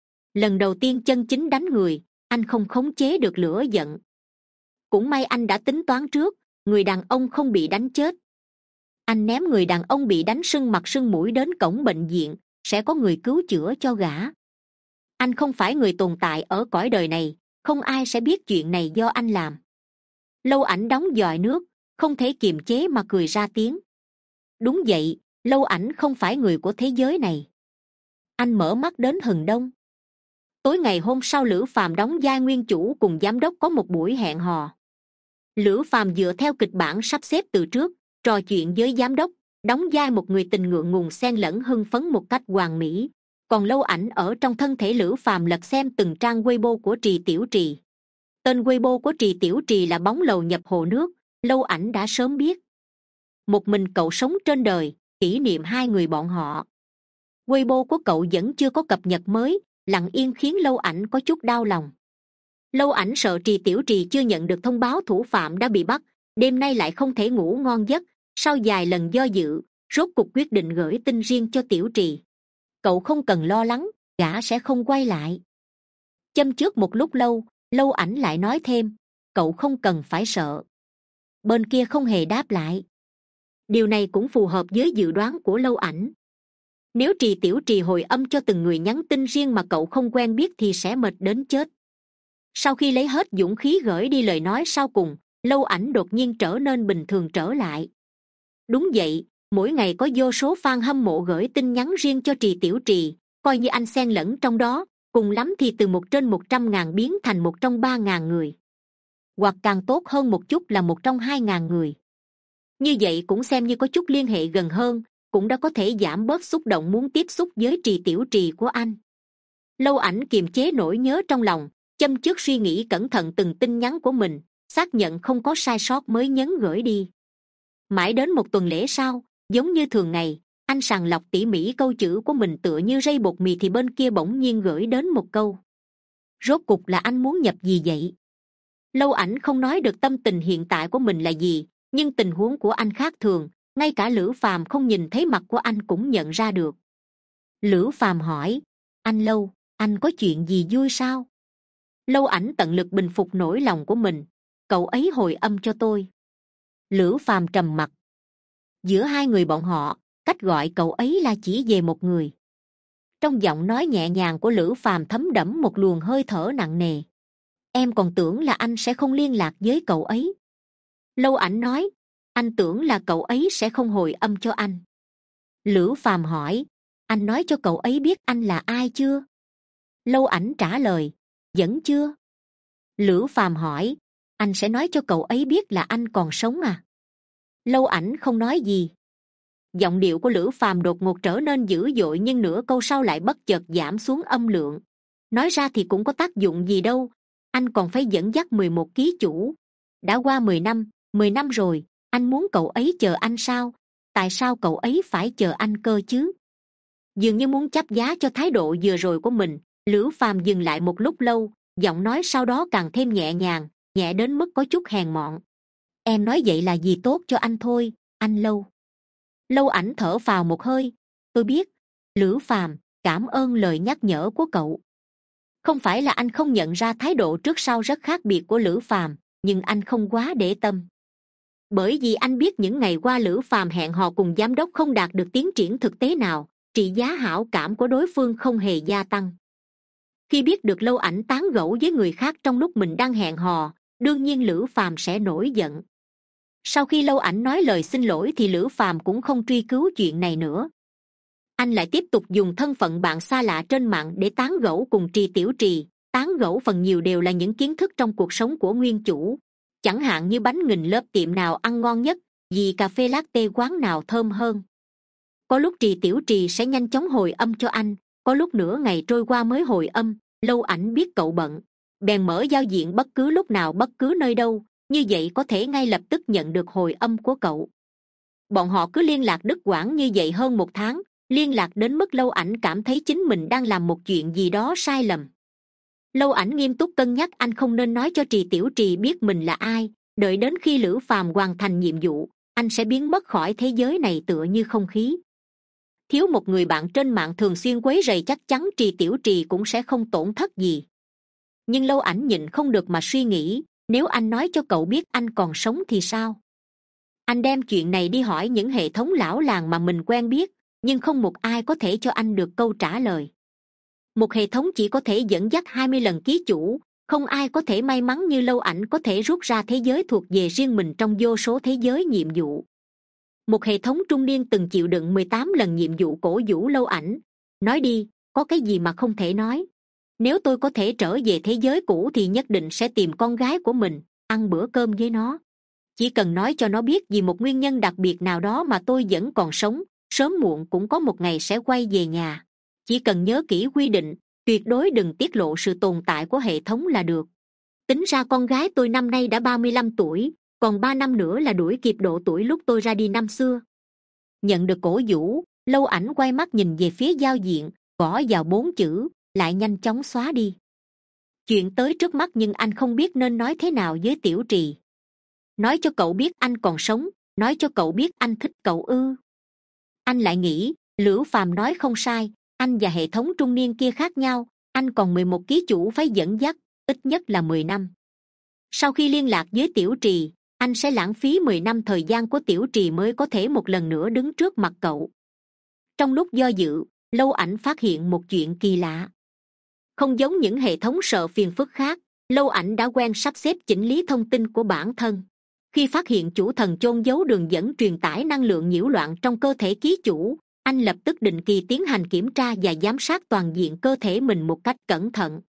Lần đầu tiên chân chính đánh người, anh không khống chế được lửa giận. Cũng may anh đã tính toán trước, người đàn ông không bị đánh chết. Anh ném người đàn ông bị đánh sưng mặt sưng mũi đến cổng bệnh viện, sẽ có người cứu chữa cho gã. Anh không phải người tồn tại ở cõi đời này, không ai sẽ biết chuyện này do anh làm. Lâu Ảnh đóng giòi nước, không thể kiềm chế mà cười ra tiếng. Đúng vậy, Lâu Ảnh không phải người của thế giới này. Anh mở mắt đến hừng đông. Tối ngày hôm sau, Lữ Phàm đóng vai nguyên chủ cùng giám đốc có một buổi hẹn hò. Lữ Phàm dựa theo kịch bản sắp xếp từ trước, trò chuyện với giám đốc, đóng vai một người tình ngượng ngùng xen lẫn hưng phấn một cách hoàn mỹ. Còn Lâu Ảnh ở trong thân thể Lữ Phàm lật xem từng trang Weibo của Trì Tiểu Trì. Tên Weibo của Trì Tiểu Trì là bóng lầu nhập hồ nước, Lâu Ảnh đã sớm biết. Một mình cậu sống trên đời, kỷ niệm hai người bọn họ. Weibo của cậu vẫn chưa có cập nhật mới, lặng yên khiến Lâu Ảnh có chút đau lòng. Lâu Ảnh sợ Trì Tiểu Trì chưa nhận được thông báo thủ phạm đã bị bắt, đêm nay lại không thể ngủ ngon giấc. Sau vài lần do dự, rốt cục quyết định gửi tin riêng cho Tiểu Trì. Cậu không cần lo lắng, gã sẽ không quay lại. Châm trước một lúc lâu, Lâu Ảnh lại nói thêm, cậu không cần phải sợ. Bên kia không hề đáp lại. Điều này cũng phù hợp với dự đoán của Lâu Ảnh. Nếu Trì Tiểu Trì hồi âm cho từng người nhắn tin riêng mà cậu không quen biết thì sẽ mệt đến chết. Sau khi lấy hết dũng khí gửi đi lời nói sau cùng, Lâu Ảnh đột nhiên trở nên bình thường trở lại. Đúng vậy, mỗi ngày có vô số fan hâm mộ gửi tin nhắn riêng cho Trì Tiểu Trì, coi như anh xen lẫn trong đó, cùng lắm thì từ một trên một trăm ngàn biến thành một trong ba ngàn người. Hoặc càng tốt hơn một chút là một trong hai ngàn người. Như vậy cũng xem như có chút liên hệ gần hơn, cũng đã có thể giảm bớt xúc động muốn tiếp xúc với Trì Tiểu Trì của anh. Lâu Ảnh kiềm chế nỗi nhớ trong lòng, châm chước suy nghĩ cẩn thận từng tin nhắn của mình, xác nhận không có sai sót mới nhấn gửi đi. Mãi đến một tuần lễ sau, giống như thường ngày, anh sàng lọc tỉ mỉ câu chữ của mình tựa như rây bột mì thì bên kia bỗng nhiên gửi đến một câu. Rốt cục là anh muốn nhập gì vậy? Lâu Ảnh không nói được tâm tình hiện tại của mình là gì, nhưng tình huống của anh khác thường, ngay cả Lữ Phàm không nhìn thấy mặt của anh cũng nhận ra được. Lữ Phàm hỏi, anh Lâu, anh có chuyện gì vui sao? Lâu Ảnh tận lực bình phục nỗi lòng của mình, cậu ấy hồi âm cho tôi. Lữ Phàm trầm mặc. Giữa hai người bọn họ, cách gọi cậu ấy là chỉ về một người. Trong giọng nói nhẹ nhàng của Lữ Phàm thấm đẫm một luồng hơi thở nặng nề. Em còn tưởng là anh sẽ không liên lạc với cậu ấy. Lâu Ảnh nói, anh tưởng là cậu ấy sẽ không hồi âm cho anh. Lữ Phàm hỏi, anh nói cho cậu ấy biết anh là ai chưa? Lâu Ảnh trả lời, vẫn chưa. Lữ Phàm hỏi, anh sẽ nói cho cậu ấy biết là anh còn sống à? Lâu Ảnh không nói gì. Giọng điệu của Lữ Phàm đột ngột trở nên dữ dội, nhưng nửa câu sau lại bất chợt giảm xuống âm lượng. Nói ra thì cũng có tác dụng gì đâu, anh còn phải dẫn dắt mười một ký chủ. Đã qua mười năm, mười năm rồi, anh muốn cậu ấy chờ anh sao? Tại sao cậu ấy phải chờ anh cơ chứ? Dường như muốn chấp giá cho thái độ vừa rồi của mình, Lữ Phàm dừng lại một lúc lâu, giọng nói sau đó càng thêm nhẹ nhàng, nhẹ đến mức có chút hèn mọn. Em nói vậy là vì tốt cho anh thôi, anh Lâu. Lâu Ảnh thở phào một hơi, tôi biết. Lữ Phàm, cảm ơn lời nhắc nhở của cậu. Không phải là anh không nhận ra thái độ trước sau rất khác biệt của Lữ Phàm, nhưng anh không quá để tâm. Bởi vì anh biết những ngày qua Lữ Phàm hẹn hò cùng giám đốc không đạt được tiến triển thực tế nào, trị giá hảo cảm của đối phương không hề gia tăng. Khi biết được Lâu Ảnh tán gẫu với người khác trong lúc mình đang hẹn hò, đương nhiên Lữ Phàm sẽ nổi giận. Sau khi Lâu Ảnh nói lời xin lỗi thì Lữ Phàm cũng không truy cứu chuyện này nữa. Anh lại tiếp tục dùng thân phận bạn xa lạ trên mạng để tán gẫu cùng Trì Tiểu Trì. Tán gẫu phần nhiều đều là những kiến thức trong cuộc sống của nguyên chủ, chẳng hạn như bánh nghìn lớp tiệm nào ăn ngon nhất, vì cà phê latte quán nào thơm hơn. Có lúc Trì Tiểu Trì sẽ nhanh chóng hồi âm cho anh, có lúc nửa ngày trôi qua mới hồi âm, Lâu Ảnh biết cậu bận, bèn mở giao diện bất cứ lúc nào bất cứ nơi đâu, như vậy có thể ngay lập tức nhận được hồi âm của cậu. Bọn họ cứ liên lạc đứt quãng như vậy hơn một tháng, liên lạc đến mức Lâu Ảnh cảm thấy chính mình đang làm một chuyện gì đó sai lầm. Lâu Ảnh nghiêm túc cân nhắc anh không nên nói cho Trì Tiểu Trì biết mình là ai, đợi đến khi Lữ Phàm hoàn thành nhiệm vụ, anh sẽ biến mất khỏi thế giới này tựa như không khí. Thiếu một người bạn trên mạng thường xuyên quấy rầy chắc chắn Trì Tiểu Trì cũng sẽ không tổn thất gì. Nhưng Lâu Ảnh nhịn không được mà suy nghĩ, nếu anh nói cho cậu biết anh còn sống thì sao? Anh đem chuyện này đi hỏi những hệ thống lão làng mà mình quen biết, nhưng không một ai có thể cho anh được câu trả lời. Một hệ thống chỉ có thể dẫn dắt hai mươi lần ký chủ, không ai có thể may mắn như Lâu Ảnh có thể rút ra thế giới thuộc về riêng mình trong vô số thế giới nhiệm vụ. Một hệ thống trung niên từng chịu đựng mười tám lần nhiệm vụ cổ vũ Lâu Ảnh. Nói đi, có cái gì mà không thể nói? Nếu tôi có thể trở về thế giới cũ thì nhất định sẽ tìm con gái của mình, ăn bữa cơm với nó. Chỉ cần nói cho nó biết vì một nguyên nhân đặc biệt nào đó mà tôi vẫn còn sống, sớm muộn cũng có một ngày sẽ quay về nhà. Chỉ cần nhớ kỹ quy định, tuyệt đối đừng tiết lộ sự tồn tại của hệ thống là được. Tính ra con gái tôi năm nay đã ba mươi lăm tuổi, còn ba năm nữa là đuổi kịp độ tuổi lúc tôi ra đi năm xưa. Nhận được cổ vũ, Lâu Ảnh quay mắt nhìn về phía giao diện, gõ vào bốn chữ, lại nhanh chóng xóa đi. Chuyện tới trước mắt nhưng anh không biết nên nói thế nào với Tiểu Trì. Nói cho cậu biết anh còn sống, nói cho cậu biết anh thích cậu ư? Anh lại nghĩ, Lữ Phàm nói không sai, anh và hệ thống trung niên kia khác nhau, anh còn mười một ký chủ phải dẫn dắt, ít nhất là mười năm. Sau khi liên lạc với Tiểu Trì, anh sẽ lãng phí mười năm thời gian của Tiểu Trì mới có thể một lần nữa đứng trước mặt cậu. Trong lúc do dự, Lâu Ảnh phát hiện một chuyện kỳ lạ. Không giống những hệ thống sợ phiền phức khác, Lâu Ảnh đã quen sắp xếp chỉnh lý thông tin của bản thân. Khi phát hiện chủ thần chôn giấu đường dẫn truyền tải năng lượng nhiễu loạn trong cơ thể ký chủ, anh lập tức định kỳ tiến hành kiểm tra và giám sát toàn diện cơ thể mình một cách cẩn thận.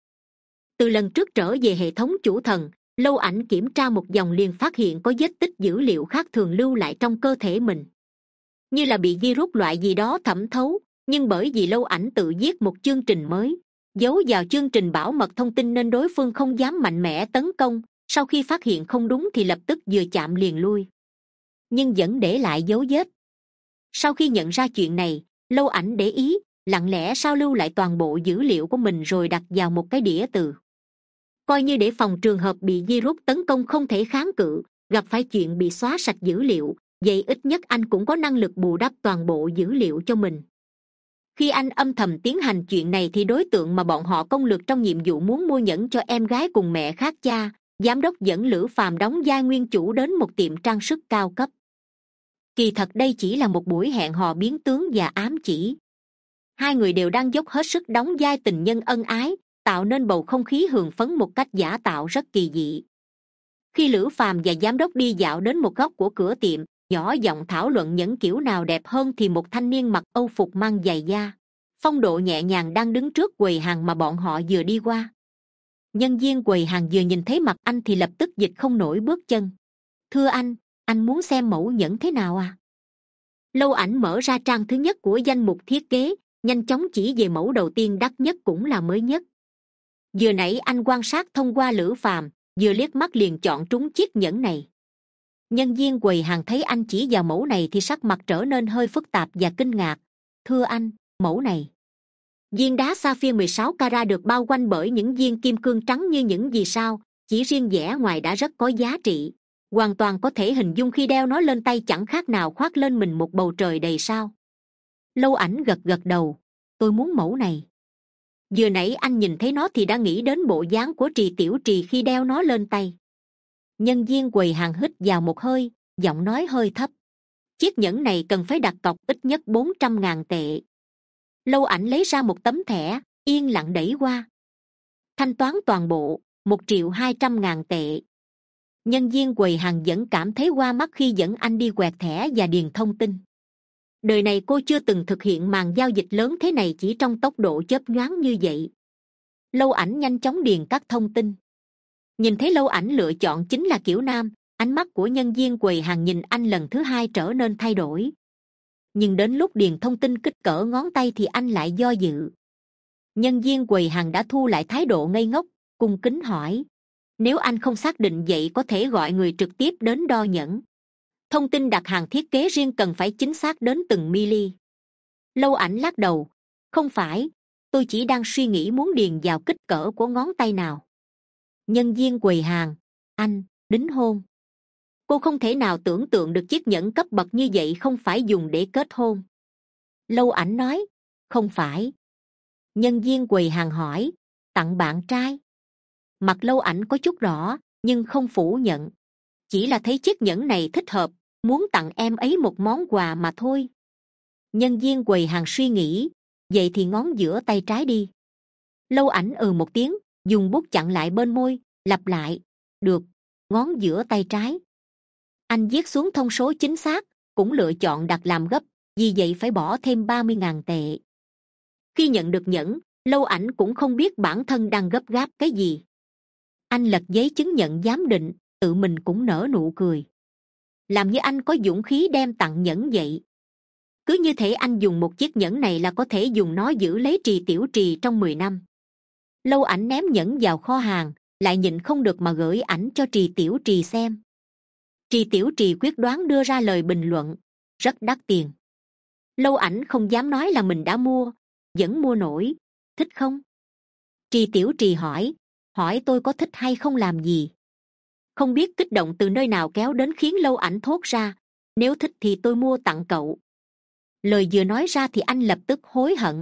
Từ lần trước trở về hệ thống chủ thần, Lâu Ảnh kiểm tra một dòng liền phát hiện có vết tích dữ liệu khác thường lưu lại trong cơ thể mình, như là bị virus loại gì đó thẩm thấu. Nhưng bởi vì Lâu Ảnh tự viết một chương trình mới, giấu vào chương trình bảo mật thông tin nên đối phương không dám mạnh mẽ tấn công. Sau khi phát hiện không đúng thì lập tức vừa chạm liền lui, nhưng vẫn để lại dấu vết. Sau khi nhận ra chuyện này, Lâu Ảnh để ý, lặng lẽ sao lưu lại toàn bộ dữ liệu của mình rồi đặt vào một cái đĩa từ, coi như để phòng trường hợp bị virus tấn công không thể kháng cự, gặp phải chuyện bị xóa sạch dữ liệu, vậy ít nhất anh cũng có năng lực bù đắp toàn bộ dữ liệu cho mình. Khi anh âm thầm tiến hành chuyện này thì đối tượng mà bọn họ công lược trong nhiệm vụ muốn mua nhẫn cho em gái cùng mẹ khác cha, giám đốc dẫn Lữ Phàm đóng vai nguyên chủ đến một tiệm trang sức cao cấp. Kỳ thật đây chỉ là một buổi hẹn hò biến tướng và ám chỉ. Hai người đều đang dốc hết sức đóng vai tình nhân ân ái, tạo nên bầu không khí hưng phấn một cách giả tạo rất kỳ dị. Khi Lữ Phàm và giám đốc đi dạo đến một góc của cửa tiệm, nhỏ giọng thảo luận những kiểu nào đẹp hơn thì một thanh niên mặc âu phục mang giày da, phong độ nhẹ nhàng đang đứng trước quầy hàng mà bọn họ vừa đi qua. Nhân viên quầy hàng vừa nhìn thấy mặt anh thì lập tức dịch không nổi bước chân. Thưa anh, anh muốn xem mẫu nhẫn thế nào à? Lâu Ảnh mở ra trang thứ nhất của danh mục thiết kế, nhanh chóng chỉ về mẫu đầu tiên đắt nhất cũng là mới nhất. Vừa nãy anh quan sát thông qua Lữ Phàm, vừa liếc mắt liền chọn trúng chiếc nhẫn này. Nhân viên quầy hàng thấy anh chỉ vào mẫu này thì sắc mặt trở nên hơi phức tạp và kinh ngạc. Thưa anh, mẫu này. Viên đá sapphire mười sáu carat được bao quanh bởi những viên kim cương trắng như những vì sao, chỉ riêng vẻ ngoài đã rất có giá trị. Hoàn toàn có thể hình dung khi đeo nó lên tay chẳng khác nào khoác lên mình một bầu trời đầy sao. Lâu Ảnh gật gật đầu. Tôi muốn mẫu này. Vừa nãy anh nhìn thấy nó thì đã nghĩ đến bộ dáng của Trì Tiểu Trì khi đeo nó lên tay. Nhân viên quầy hàng hít vào một hơi, giọng nói hơi thấp. Chiếc nhẫn này cần phải đặt cọc ít nhất bốn trăm ngàn tệ. Lâu Ảnh lấy ra một tấm thẻ, yên lặng đẩy qua. Thanh toán toàn bộ, một triệu hai trăm ngàn tệ. Nhân viên quầy hàng vẫn cảm thấy qua mắt khi dẫn anh đi quẹt thẻ và điền thông tin. Đời này cô chưa từng thực hiện màn giao dịch lớn thế này chỉ trong tốc độ chớp nhoáng như vậy. Lâu Ảnh nhanh chóng điền các thông tin. Nhìn thấy Lâu Ảnh lựa chọn chính là kiểu nam, ánh mắt của nhân viên quầy hàng nhìn anh lần thứ hai trở nên thay đổi. Nhưng đến lúc điền thông tin kích cỡ ngón tay thì anh lại do dự. Nhân viên quầy hàng đã thu lại thái độ ngây ngốc, cung kính hỏi: nếu anh không xác định vậy có thể gọi người trực tiếp đến đo nhẫn. Thông tin đặt hàng thiết kế riêng cần phải chính xác đến từng mili. Lâu Ảnh lắc đầu: không phải, tôi chỉ đang suy nghĩ muốn điền vào kích cỡ của ngón tay nào. Nhân viên quầy hàng: anh, đính hôn. Cô không thể nào tưởng tượng được chiếc nhẫn cấp bậc như vậy không phải dùng để kết hôn. Lâu Ảnh nói: không phải. Nhân viên quầy hàng hỏi: tặng bạn trai? Mặt Lâu Ảnh có chút đỏ nhưng không phủ nhận, chỉ là thấy chiếc nhẫn này thích hợp, muốn tặng em ấy một món quà mà thôi. Nhân viên quầy hàng suy nghĩ: vậy thì ngón giữa tay trái đi. Lâu Ảnh ừ một tiếng, dùng bút chặn lại bên môi, lặp lại: được, ngón giữa tay trái. Anh viết xuống thông số chính xác, cũng lựa chọn đặt làm gấp, vì vậy phải bỏ thêm ba mươi ngàn tệ. Khi nhận được nhẫn, Lâu Ảnh cũng không biết bản thân đang gấp gáp cái gì. Anh lật giấy chứng nhận giám định, tự mình cũng nở nụ cười. Làm như anh có dũng khí đem tặng nhẫn vậy. Cứ như thể anh dùng một chiếc nhẫn này là có thể dùng nó giữ lấy Trì Tiểu Trì trong mười năm. Lâu Ảnh ném nhẫn vào kho hàng, lại nhịn không được mà gửi ảnh cho Trì Tiểu Trì xem. Trì Tiểu Trì quyết đoán đưa ra lời bình luận: rất đắt tiền. Lâu Ảnh không dám nói là mình đã mua, vẫn mua nổi. Thích không? Trì Tiểu Trì hỏi. Hỏi tôi có thích hay không làm gì? Không biết kích động từ nơi nào kéo đến khiến Lâu Ảnh thốt ra: nếu thích thì tôi mua tặng cậu. Lời vừa nói ra thì anh lập tức hối hận.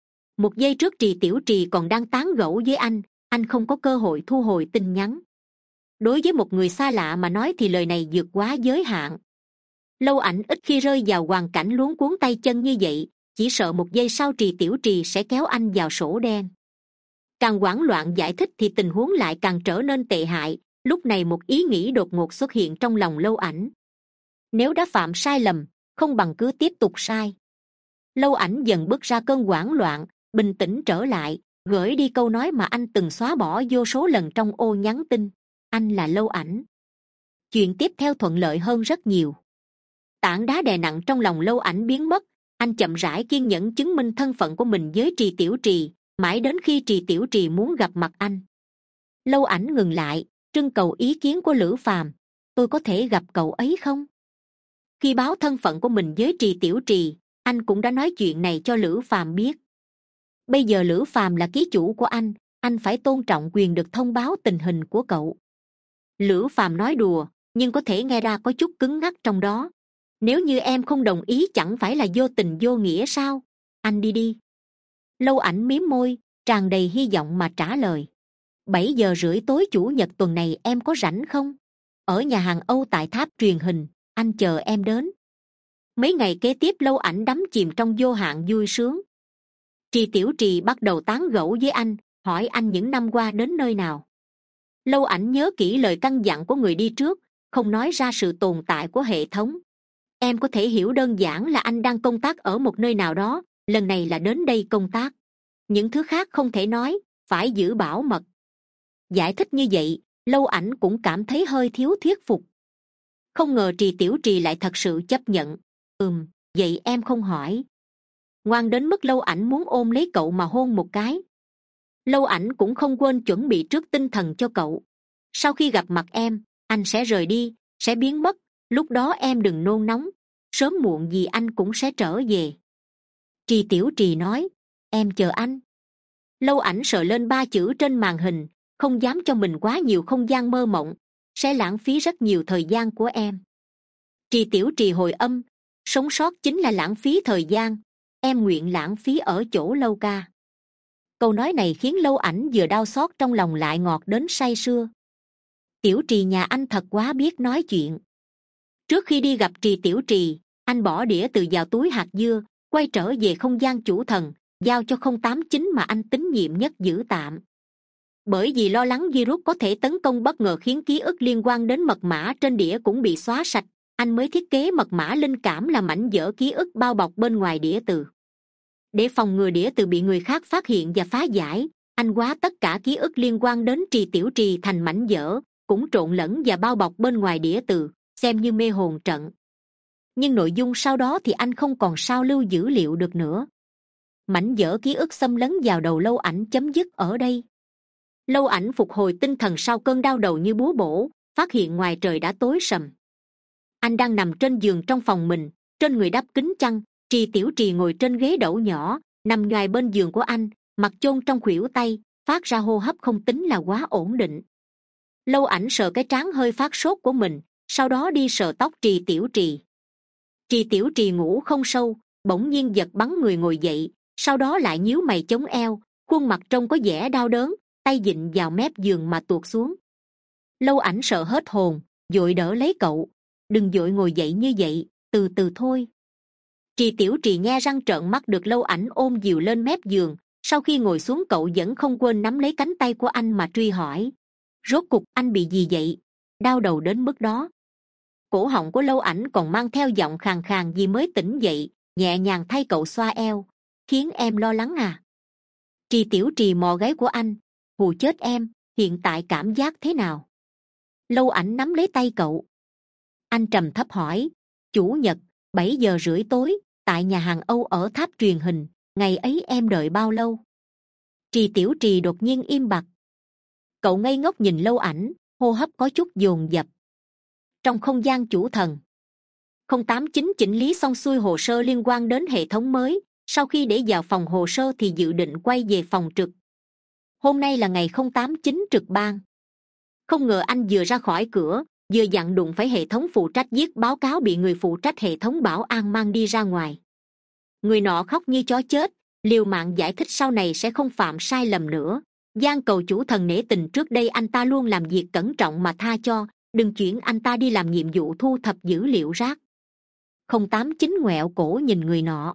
Một giây trước Trì Tiểu Trì còn đang tán gẫu với anh, anh không có cơ hội thu hồi tin nhắn. Đối với một người xa lạ mà nói thì lời này vượt quá giới hạn. Lâu Ảnh ít khi rơi vào hoàn cảnh luống cuống tay chân như vậy, chỉ sợ một giây sau Trì Tiểu Trì sẽ kéo anh vào sổ đen. Càng hoảng loạn giải thích thì tình huống lại càng trở nên tệ hại. Lúc này một ý nghĩ đột ngột xuất hiện trong lòng Lâu Ảnh. Nếu đã phạm sai lầm, không bằng cứ tiếp tục sai. Lâu Ảnh dần bước ra cơn hoảng loạn, bình tĩnh trở lại, gửi đi câu nói mà anh từng xóa bỏ vô số lần trong ô nhắn tin: anh là Lâu Ảnh. Chuyện tiếp theo thuận lợi hơn rất nhiều. Tảng đá đè nặng trong lòng Lâu Ảnh biến mất. Anh chậm rãi kiên nhẫn chứng minh thân phận của mình với Trì Tiểu Trì, mãi đến khi Trì Tiểu Trì muốn gặp mặt anh. Lâu Ảnh ngừng lại, trưng cầu ý kiến của Lữ Phàm: tôi có thể gặp cậu ấy không? Khi báo thân phận của mình với Trì Tiểu Trì, anh cũng đã nói chuyện này cho Lữ Phàm biết. Bây giờ Lữ Phàm là ký chủ của anh, anh phải tôn trọng quyền được thông báo tình hình của cậu. Lữ Phàm nói đùa, nhưng có thể nghe ra có chút cứng ngắc trong đó. Nếu như em không đồng ý chẳng phải là vô tình vô nghĩa sao? Anh đi đi. Lâu Ảnh mím môi, tràn đầy hy vọng mà trả lời: bảy giờ rưỡi tối chủ nhật tuần này em có rảnh không? Ở nhà hàng Âu tại tháp truyền hình, anh chờ em đến. Mấy ngày kế tiếp Lâu Ảnh đắm chìm trong vô hạn vui sướng. Trì Tiểu Trì bắt đầu tán gẫu với anh, hỏi anh những năm qua đến nơi nào. Lâu Ảnh nhớ kỹ lời căn dặn của người đi trước, không nói ra sự tồn tại của hệ thống. Em có thể hiểu đơn giản là anh đang công tác ở một nơi nào đó, lần này là đến đây công tác. Những thứ khác không thể nói, phải giữ bảo mật. Giải thích như vậy, Lâu Ảnh cũng cảm thấy hơi thiếu thuyết phục. Không ngờ Trì Tiểu Trì lại thật sự chấp nhận. Ừm, vậy em không hỏi. Ngoan đến mức Lâu Ảnh muốn ôm lấy cậu mà hôn một cái. Lâu Ảnh cũng không quên chuẩn bị trước tinh thần cho cậu. Sau khi gặp mặt em, anh sẽ rời đi, sẽ biến mất. Lúc đó em đừng nôn nóng, sớm muộn gì anh cũng sẽ trở về. Trì Tiểu Trì nói: em chờ anh. Lâu Ảnh sờ lên ba chữ trên màn hình, không dám cho mình quá nhiều không gian mơ mộng, sẽ lãng phí rất nhiều thời gian của em. Trì Tiểu Trì hồi âm: sống sót chính là lãng phí thời gian, em nguyện lãng phí ở chỗ Lâu ca. Câu nói này khiến Lâu Ảnh vừa đau xót trong lòng lại ngọt đến say sưa. Tiểu Trì nhà anh thật quá biết nói chuyện. Trước khi đi gặp Trì Tiểu Trì, anh bỏ đĩa từ vào túi hạt dưa, quay trở về không gian chủ thần, giao cho không tám chín mà anh tín nhiệm nhất giữ tạm. Bởi vì lo lắng virus có thể tấn công bất ngờ khiến ký ức liên quan đến mật mã trên đĩa cũng bị xóa sạch, anh mới thiết kế mật mã linh cảm là mảnh vỡ ký ức bao bọc bên ngoài đĩa từ. Để phòng ngừa đĩa từ bị người khác phát hiện và phá giải, anh hóa tất cả ký ức liên quan đến Trì Tiểu Trì thành mảnh vỡ, cũng trộn lẫn và bao bọc bên ngoài đĩa từ, xem như mê hồn trận. Nhưng nội dung sau đó thì anh không còn sao lưu dữ liệu được nữa. Mảnh vỡ ký ức xâm lấn vào đầu Lâu Ảnh chấm dứt ở đây. Lâu Ảnh phục hồi tinh thần sau cơn đau đầu như búa bổ, phát hiện ngoài trời đã tối sầm. Anh đang nằm trên giường trong phòng mình, trên người đắp kín chăn. Trì Tiểu Trì ngồi trên ghế đẩu nhỏ, nằm nhoài bên giường của anh, mặt chôn trong khuỷu tay, phát ra hô hấp không tính là quá ổn định. Lâu Ảnh sờ cái trán hơi phát sốt của mình, sau đó đi sờ tóc Trì Tiểu Trì. Trì Tiểu Trì ngủ không sâu, bỗng nhiên giật bắn người ngồi dậy, sau đó lại nhíu mày chống eo, khuôn mặt trông có vẻ đau đớn, tay vịn vào mép giường mà tuột xuống. Lâu Ảnh sợ hết hồn, vội đỡ lấy cậu. Đừng vội ngồi dậy như vậy, từ từ thôi. Trì Tiểu Trì nghe răng trợn mắt được Lâu Ảnh ôm dìu lên mép giường. Sau khi ngồi xuống cậu vẫn không quên nắm lấy cánh tay của anh mà truy hỏi: rốt cục anh bị gì vậy, đau đầu đến mức đó? Cổ họng của Lâu Ảnh còn mang theo giọng khàn khàn vì mới tỉnh dậy, nhẹ nhàng thay cậu xoa eo. Khiến em lo lắng à? Trì Tiểu Trì mò gáy của anh. Hù chết em, hiện tại cảm giác thế nào? Lâu Ảnh nắm lấy tay cậu. Anh trầm thấp hỏi: chủ nhật, bảy giờ rưỡi tối, tại nhà hàng Âu ở tháp truyền hình, ngày ấy em đợi bao lâu? Trì Tiểu Trì đột nhiên im bặt. Cậu ngây ngốc nhìn Lâu Ảnh, hô hấp có chút dồn dập. Trong không gian chủ thần, không tám chín chỉnh lý xong xuôi hồ sơ liên quan đến hệ thống mới. Sau khi để vào phòng hồ sơ thì dự định quay về phòng trực. Hôm nay là ngày không tám chín trực ban. Không ngờ anh vừa ra khỏi cửa, vừa dặn đụng phải hệ thống phụ trách viết báo cáo bị người phụ trách hệ thống bảo an mang đi ra ngoài. Người nọ khóc như chó chết, liều mạng giải thích sau này sẽ không phạm sai lầm nữa, van cầu chủ thần nể tình trước đây anh ta luôn làm việc cẩn trọng mà tha cho, đừng chuyển anh ta đi làm nhiệm vụ thu thập dữ liệu rác. Không tám chín ngoẹo cổ nhìn người nọ.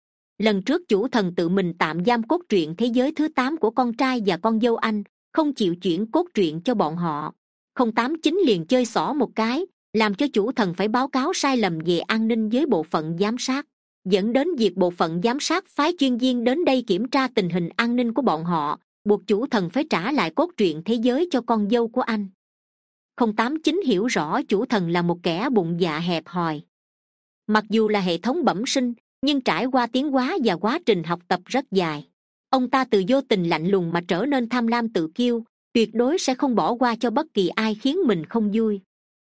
Lần trước chủ thần tự mình tạm giam cốt truyện thế giới thứ tám của con trai và con dâu anh, không chịu chuyển cốt truyện cho bọn họ. Không tám chín liền chơi xỏ một cái, làm cho chủ thần phải báo cáo sai lầm về an ninh với bộ phận giám sát, dẫn đến việc bộ phận giám sát phái chuyên viên đến đây kiểm tra tình hình an ninh của bọn họ, buộc chủ thần phải trả lại cốt truyện thế giới cho con dâu của anh. Không tám chín hiểu rõ chủ thần là một kẻ bụng dạ hẹp hòi. Mặc dù là hệ thống bẩm sinh, nhưng trải qua tiến hóa và quá trình học tập rất dài, ông ta từ vô tình lạnh lùng mà trở nên tham lam tự kiêu, tuyệt đối sẽ không bỏ qua cho bất kỳ ai khiến mình không vui.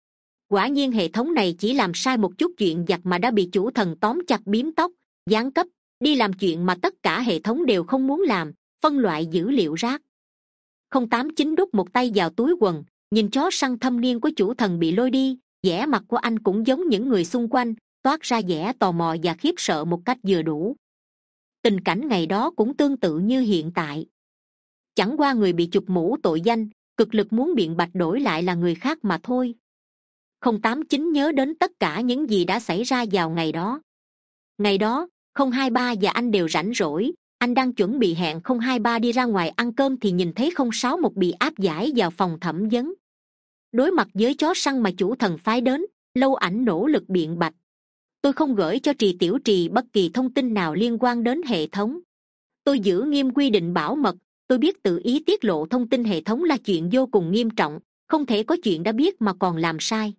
Quả nhiên hệ thống này chỉ làm sai một chút chuyện vặt mà đã bị chủ thần tóm chặt biếm tóc, giáng cấp, đi làm chuyện mà tất cả hệ thống đều không muốn làm, phân loại dữ liệu rác. Không tám chín đút một tay vào túi quần, nhìn chó săn thâm niên của chủ thần bị lôi đi, vẻ mặt của anh cũng giống những người xung quanh, toát ra vẻ tò mò và khiếp sợ một cách vừa đủ. Tình cảnh ngày đó cũng tương tự như hiện tại. Chẳng qua người bị chụp mũ tội danh, cực lực muốn biện bạch đổi lại là người khác mà thôi. Không tám chín nhớ đến tất cả những gì đã xảy ra vào ngày đó. Ngày đó, không hai ba và anh đều rảnh rỗi. Anh đang chuẩn bị hẹn không hai ba đi ra ngoài ăn cơm thì nhìn thấy không sáu một bị áp giải vào phòng thẩm vấn. Đối mặt với chó săn mà chủ thần phái đến, Lâu Ảnh nỗ lực biện bạch: tôi không gửi cho Trì Tiểu Trì bất kỳ thông tin nào liên quan đến hệ thống. Tôi giữ nghiêm quy định bảo mật. Tôi biết tự ý tiết lộ thông tin hệ thống là chuyện vô cùng nghiêm trọng, không thể có chuyện đã biết mà còn làm sai.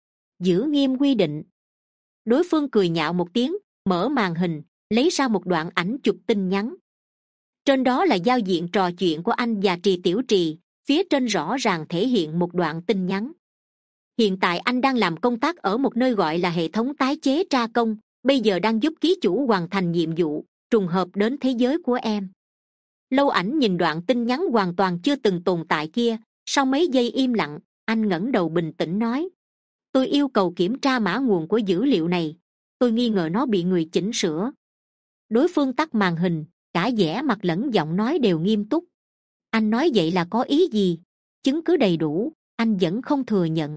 Giữ nghiêm quy định. Đối phương cười nhạo một tiếng, mở màn hình, lấy ra một đoạn ảnh chụp tin nhắn. Trên đó là giao diện trò chuyện của anh và Trì Tiểu Trì, phía trên rõ ràng thể hiện một đoạn tin nhắn. Hiện tại anh đang làm công tác ở một nơi gọi là hệ thống tái chế tra công, bây giờ đang giúp ký chủ hoàn thành nhiệm vụ, trùng hợp đến thế giới của em. Lâu Ảnh nhìn đoạn tin nhắn hoàn toàn chưa từng tồn tại kia, sau mấy giây im lặng, anh ngẩng đầu bình tĩnh nói: tôi yêu cầu kiểm tra mã nguồn của dữ liệu này, tôi nghi ngờ nó bị người chỉnh sửa. Đối phương tắt màn hình, cả vẻ mặt lẫn giọng nói đều nghiêm túc. Anh nói vậy là có ý gì? Chứng cứ đầy đủ, anh vẫn không thừa nhận.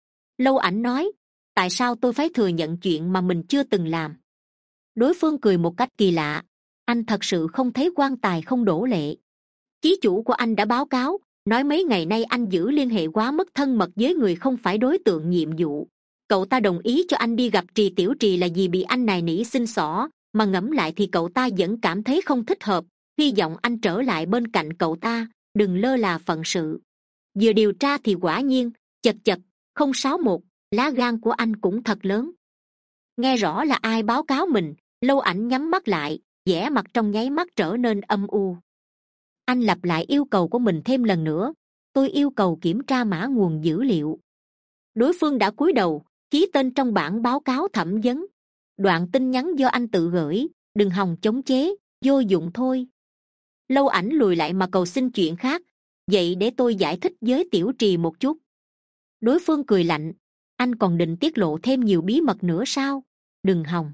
Lâu Ảnh nói: tại sao tôi phải thừa nhận chuyện mà mình chưa từng làm? Đối phương cười một cách kỳ lạ: anh thật sự không thấy quan tài không đổ lệ. Chí chủ của anh đã báo cáo, nói mấy ngày nay anh giữ liên hệ quá mức thân mật với người không phải đối tượng nhiệm vụ. Cậu ta đồng ý cho anh đi gặp Trì Tiểu Trì là vì bị anh này nỉ xin xỏ, mà ngẫm lại thì cậu ta vẫn cảm thấy không thích hợp, hy vọng anh trở lại bên cạnh cậu ta, đừng lơ là phận sự. Vừa điều tra thì quả nhiên, chật chật, không sáu một, lá gan của anh cũng thật lớn. Nghe rõ là ai báo cáo mình, Lâu Ảnh nhắm mắt lại, vẻ mặt trong nháy mắt trở nên âm u. Anh lặp lại yêu cầu của mình thêm lần nữa. Tôi yêu cầu kiểm tra mã nguồn dữ liệu. Đối phương đã cúi đầu ký tên trong bản báo cáo thẩm vấn. Đoạn tin nhắn do anh tự gửi, đừng hòng chống chế, vô dụng thôi. Lâu Ảnh lùi lại mà cầu xin chuyện khác. Vậy để tôi giải thích với Tiểu Trì một chút. Đối phương cười lạnh. Anh còn định tiết lộ thêm nhiều bí mật nữa sao? Đừng hòng.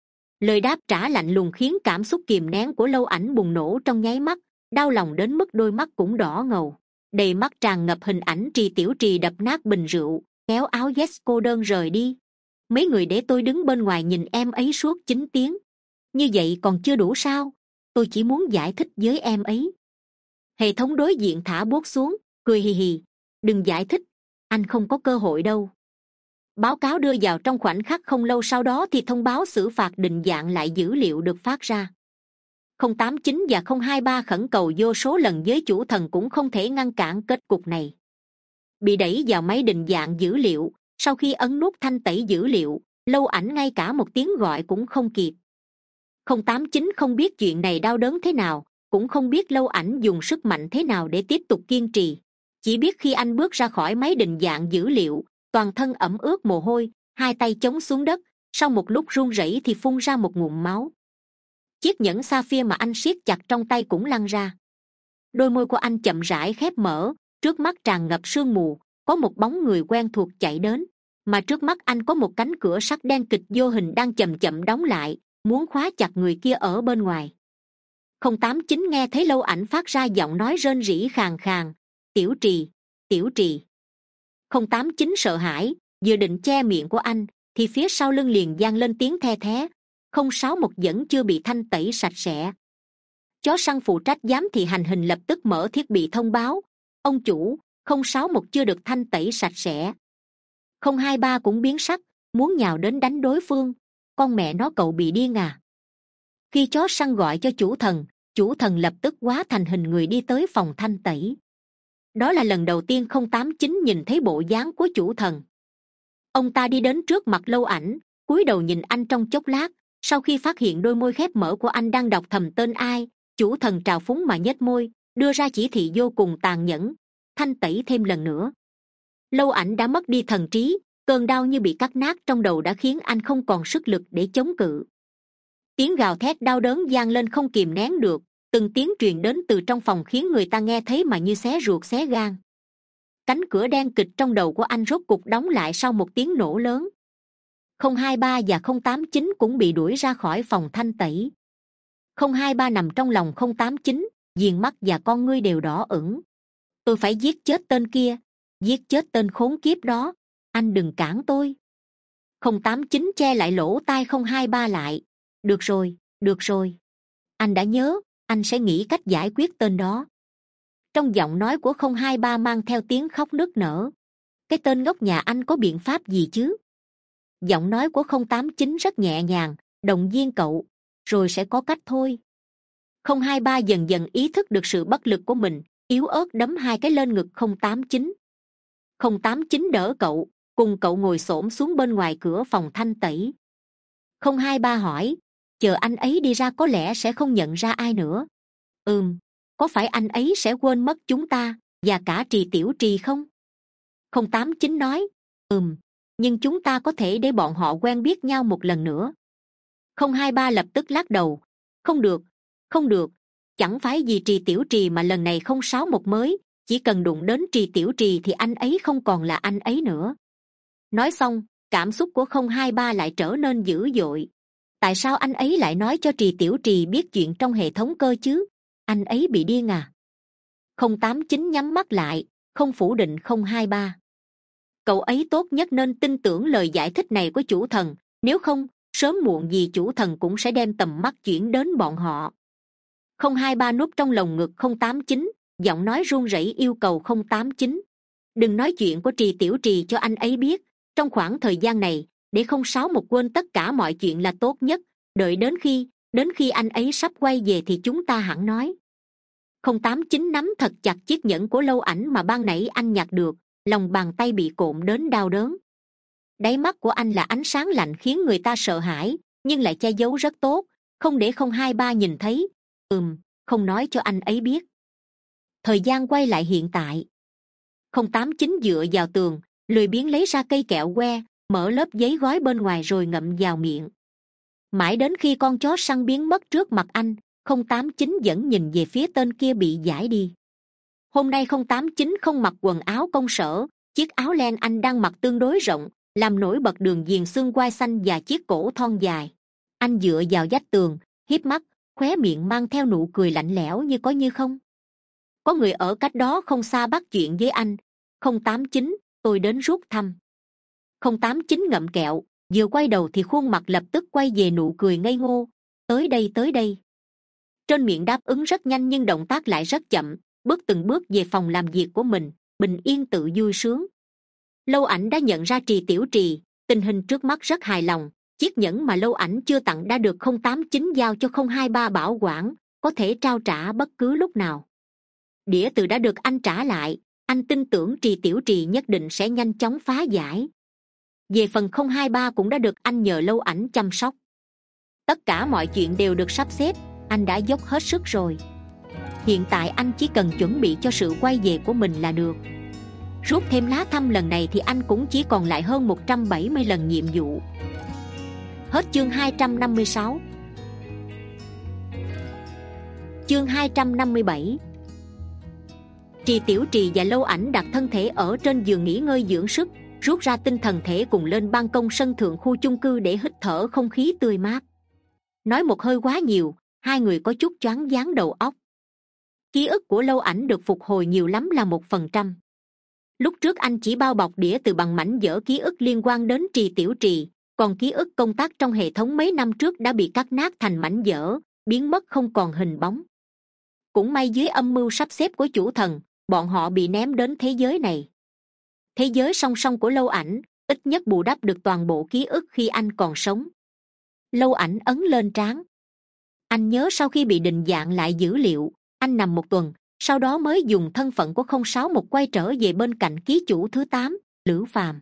Lời đáp trả lạnh lùng khiến cảm xúc kìm nén của Lâu Ảnh bùng nổ trong nháy mắt, đau lòng đến mức đôi mắt cũng đỏ ngầu. Đầy mắt tràn ngập hình ảnh Trì Tiểu Trì đập nát bình rượu, kéo áo vest cô đơn rời đi. Mấy người để tôi đứng bên ngoài nhìn em ấy suốt chín tiếng. Như vậy còn chưa đủ sao? Tôi chỉ muốn giải thích với em ấy. Hệ thống đối diện thả bút xuống, cười hì hì. Đừng giải thích, anh không có cơ hội đâu. Báo cáo đưa vào trong khoảnh khắc không lâu sau đó thì thông báo xử phạt định dạng lại dữ liệu được phát ra. không tám chín và không hai ba khẩn cầu vô số lần với chủ thần cũng không thể ngăn cản kết cục này. Bị đẩy vào máy định dạng dữ liệu, sau khi ấn nút thanh tẩy dữ liệu, Lâu Ảnh ngay cả một tiếng gọi cũng không kịp. không tám chín không biết chuyện này đau đớn thế nào, cũng không biết Lâu Ảnh dùng sức mạnh thế nào để tiếp tục kiên trì. Chỉ biết khi anh bước ra khỏi máy định dạng dữ liệu, toàn thân ẩm ướt mồ hôi, hai tay chống xuống đất, sau một lúc run rẩy thì phun ra một ngụm máu. Chiếc nhẫn sapphire mà anh siết chặt trong tay cũng lăn ra. Đôi môi của anh chậm rãi khép mở, trước mắt tràn ngập sương mù, có một bóng người quen thuộc chạy đến, mà trước mắt anh có một cánh cửa sắt đen kịch vô hình đang chậm chậm đóng lại, muốn khóa chặt người kia ở bên ngoài. không tám chín nghe thấy Lâu Ảnh phát ra giọng nói rên rỉ khàn khàn. Tiểu Trì, Tiểu Trì. không tám chín sợ hãi, vừa định che miệng của anh thì phía sau lưng liền vang lên tiếng the thé. không sáu một vẫn chưa bị thanh tẩy sạch sẽ. Chó săn phụ trách giám thị hành hình lập tức mở thiết bị thông báo. Ông chủ, không sáu một chưa được thanh tẩy sạch sẽ. không hai ba cũng biến sắc, muốn nhào đến đánh đối phương. Con mẹ nó, cậu bị điên à? Khi chó săn gọi cho chủ thần, chủ thần lập tức hóa thành hình người đi tới phòng thanh tẩy. Đó là lần đầu tiên không tám chín nhìn thấy bộ dáng của chủ thần. Ông ta đi đến trước mặt Lâu Ảnh, cúi đầu nhìn anh trong chốc lát. Sau khi phát hiện đôi môi khép mở của anh đang đọc thầm tên ai, chủ thần trào phúng mà nhếch môi, đưa ra chỉ thị vô cùng tàn nhẫn. Thanh tẩy thêm lần nữa. Lâu Ảnh đã mất đi thần trí, cơn đau như bị cắt nát trong đầu đã khiến anh không còn sức lực để chống cự. Tiếng gào thét đau đớn vang lên không kìm nén được, từng tiếng truyền đến từ trong phòng khiến người ta nghe thấy mà như xé ruột xé gan. Cánh cửa đen kịch trong đầu của anh rốt cục đóng lại sau một tiếng nổ lớn. không hai ba và không tám chín cũng bị đuổi ra khỏi phòng thanh tẩy. không hai ba nằm trong lòng không tám chín, viền mắt và con ngươi đều đỏ ửng. Tôi phải giết chết tên kia, giết chết tên khốn kiếp đó, anh đừng cản tôi. không tám chín che lại lỗ tai không hai ba lại. Được rồi, được rồi. Anh đã nhớ, anh sẽ nghĩ cách giải quyết tên đó. Trong giọng nói của không hai ba mang theo tiếng khóc nức nở. Cái tên ngốc nhà anh có biện pháp gì chứ? Giọng nói của không tám chín rất nhẹ nhàng, động viên cậu, rồi sẽ có cách thôi. không hai ba dần dần ý thức được sự bất lực của mình, yếu ớt đấm hai cái lên ngực không tám chín. không tám chín đỡ cậu, cùng cậu ngồi xổm xuống bên ngoài cửa phòng thanh tẩy. không hai ba hỏi, chờ anh ấy đi ra có lẽ sẽ không nhận ra ai nữa. Ừm, có phải anh ấy sẽ quên mất chúng ta và cả Trì Tiểu Trì không? không tám chín nói, ừm, nhưng chúng ta có thể để bọn họ quen biết nhau một lần nữa. không hai ba lập tức lắc đầu, không được, không được, chẳng phải vì Trì Tiểu Trì mà lần này không sáu một mới, chỉ cần đụng đến Trì Tiểu Trì thì anh ấy không còn là anh ấy nữa. Nói xong, cảm xúc của không hai ba lại trở nên dữ dội. Tại sao anh ấy lại nói cho Trì Tiểu Trì biết chuyện trong hệ thống cơ chứ? Anh ấy bị điên à? không tám chín nhắm mắt lại, không phủ định không hai ba. Cậu ấy tốt nhất nên tin tưởng lời giải thích này của chủ thần, nếu không, sớm muộn gì chủ thần cũng sẽ đem tầm mắt chuyển đến bọn họ. không hai ba núp trong lồng ngực không tám chín, giọng nói run rẩy yêu cầu không tám chín. Đừng nói chuyện của Trì Tiểu Trì cho anh ấy biết, trong khoảng thời gian này, để không sáu một quên tất cả mọi chuyện là tốt nhất, đợi đến khi, đến khi anh ấy sắp quay về thì chúng ta hẳn nói. không tám chín nắm thật chặt chiếc nhẫn của Lâu Ảnh mà ban nãy anh nhặt được, lòng bàn tay bị cộm đến đau đớn. Đáy mắt của anh là ánh sáng lạnh khiến người ta sợ hãi, nhưng lại che giấu rất tốt, không để không hai ba nhìn thấy. Ừm, không nói cho anh ấy biết. Thời gian quay lại hiện tại. Không tám chín dựa vào tường, lười biếng lấy ra cây kẹo que, mở lớp giấy gói bên ngoài rồi ngậm vào miệng. Mãi đến khi con chó săn biến mất trước mặt anh, không tám chín vẫn nhìn về phía tên kia bị giải đi. Hôm nay không tám chín không mặc quần áo công sở, chiếc áo len anh đang mặc tương đối rộng, làm nổi bật đường viền xương quai xanh và chiếc cổ thon dài. Anh dựa vào vách tường, híp mắt, khóe miệng mang theo nụ cười lạnh lẽo như có như không. Có người ở cách đó không xa bắt chuyện với anh. Không tám chín, tôi đến rút thăm. Không tám chín ngậm kẹo, vừa quay đầu thì khuôn mặt lập tức quay về nụ cười ngây ngô. Tới đây tới đây. Trên miệng đáp ứng rất nhanh nhưng động tác lại rất chậm, bước từng bước về phòng làm việc của mình, bình yên tự vui sướng. Lâu Ảnh đã nhận ra Trì Tiểu Trì, tình hình trước mắt rất hài lòng. Chiếc nhẫn mà Lâu Ảnh chưa tặng đã được không tám chín giao cho không hai ba bảo quản, có thể trao trả bất cứ lúc nào. Đĩa từ đã được anh trả lại, anh tin tưởng Trì Tiểu Trì nhất định sẽ nhanh chóng phá giải. Về phần không hai ba cũng đã được anh nhờ Lâu Ảnh chăm sóc. Tất cả mọi chuyện đều được sắp xếp, anh đã dốc hết sức rồi. Hiện tại anh chỉ cần chuẩn bị cho sự quay về của mình là được. Rút thêm lá thăm lần này thì anh cũng chỉ còn lại hơn một trăm bảy mươi lần nhiệm vụ. Hết chương hai trăm năm mươi sáu. Chương hai trăm năm mươi bảy. Trì Tiểu Trì và Lâu Ảnh đặt thân thể ở trên giường nghỉ ngơi dưỡng sức, rút ra tinh thần thể cùng lên ban công sân thượng khu chung cư để hít thở không khí tươi mát. Nói một hơi quá nhiều, hai người có chút choáng váng đầu óc. Ký ức của Lâu Ảnh được phục hồi nhiều lắm là một phần trăm. Lúc trước anh chỉ bao bọc đĩa từ bằng mảnh vỡ ký ức liên quan đến Trì Tiểu Trì, còn ký ức công tác trong hệ thống mấy năm trước đã bị cắt nát thành mảnh vỡ, biến mất không còn hình bóng. Cũng may dưới âm mưu sắp xếp của chủ thần, bọn họ bị ném đến thế giới này. Thế giới song song của Lâu Ảnh ít nhất bù đắp được toàn bộ ký ức khi anh còn sống. Lâu Ảnh ấn lên trán. Anh nhớ sau khi bị định dạng lại dữ liệu, anh nằm một tuần, sau đó mới dùng thân phận của không sáu một quay trở về bên cạnh ký chủ thứ tám, Lữ Phàm.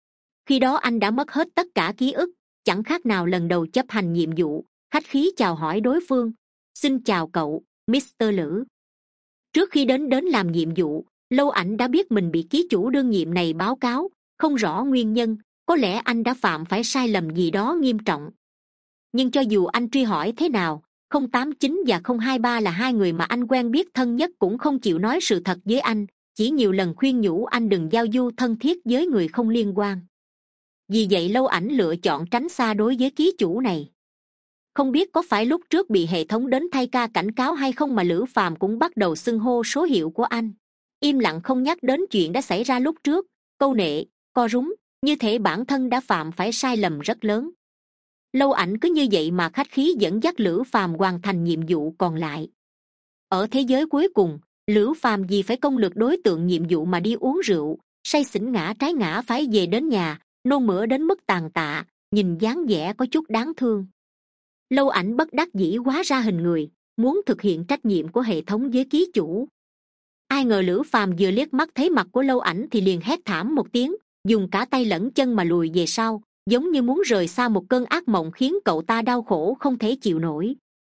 Khi đó anh đã mất hết tất cả ký ức, chẳng khác nào lần đầu chấp hành nhiệm vụ, khách khí chào hỏi đối phương. Xin chào cậu, mít tơ Lữ. Trước khi đến đến làm nhiệm vụ, Lâu Ảnh đã biết mình bị ký chủ đương nhiệm này báo cáo, không rõ nguyên nhân, có lẽ anh đã phạm phải sai lầm gì đó nghiêm trọng. Nhưng cho dù anh truy hỏi thế nào, không tám chín và không hai ba là hai người mà anh quen biết thân nhất cũng không chịu nói sự thật với anh, chỉ nhiều lần khuyên nhủ anh đừng giao du thân thiết với người không liên quan. Vì vậy Lâu Ảnh lựa chọn tránh xa đối với ký chủ này. Không biết có phải lúc trước bị hệ thống đến thay ca cảnh cáo hay không mà Lữ Phàm cũng bắt đầu xưng hô số hiệu của anh. Im lặng không nhắc đến chuyện đã xảy ra lúc trước, câu nệ, co rúm, như thể bản thân đã phạm phải sai lầm rất lớn. Lâu Ảnh cứ như vậy mà khách khí dẫn dắt Lữ Phàm hoàn thành nhiệm vụ còn lại. Ở thế giới cuối cùng, Lữ Phàm vì phải công lược đối tượng nhiệm vụ mà đi uống rượu, say xỉn ngã trái ngã phải về đến nhà, nôn mửa đến mức tàn tạ, nhìn dáng vẻ có chút đáng thương. Lâu Ảnh bất đắc dĩ hóa ra hình người, muốn thực hiện trách nhiệm của hệ thống với ký chủ. Ai ngờ Lữ Phàm vừa liếc mắt thấy mặt của Lâu Ảnh thì liền hét thảm một tiếng, dùng cả tay lẫn chân mà lùi về sau, giống như muốn rời xa một cơn ác mộng khiến cậu ta đau khổ không thể chịu nổi.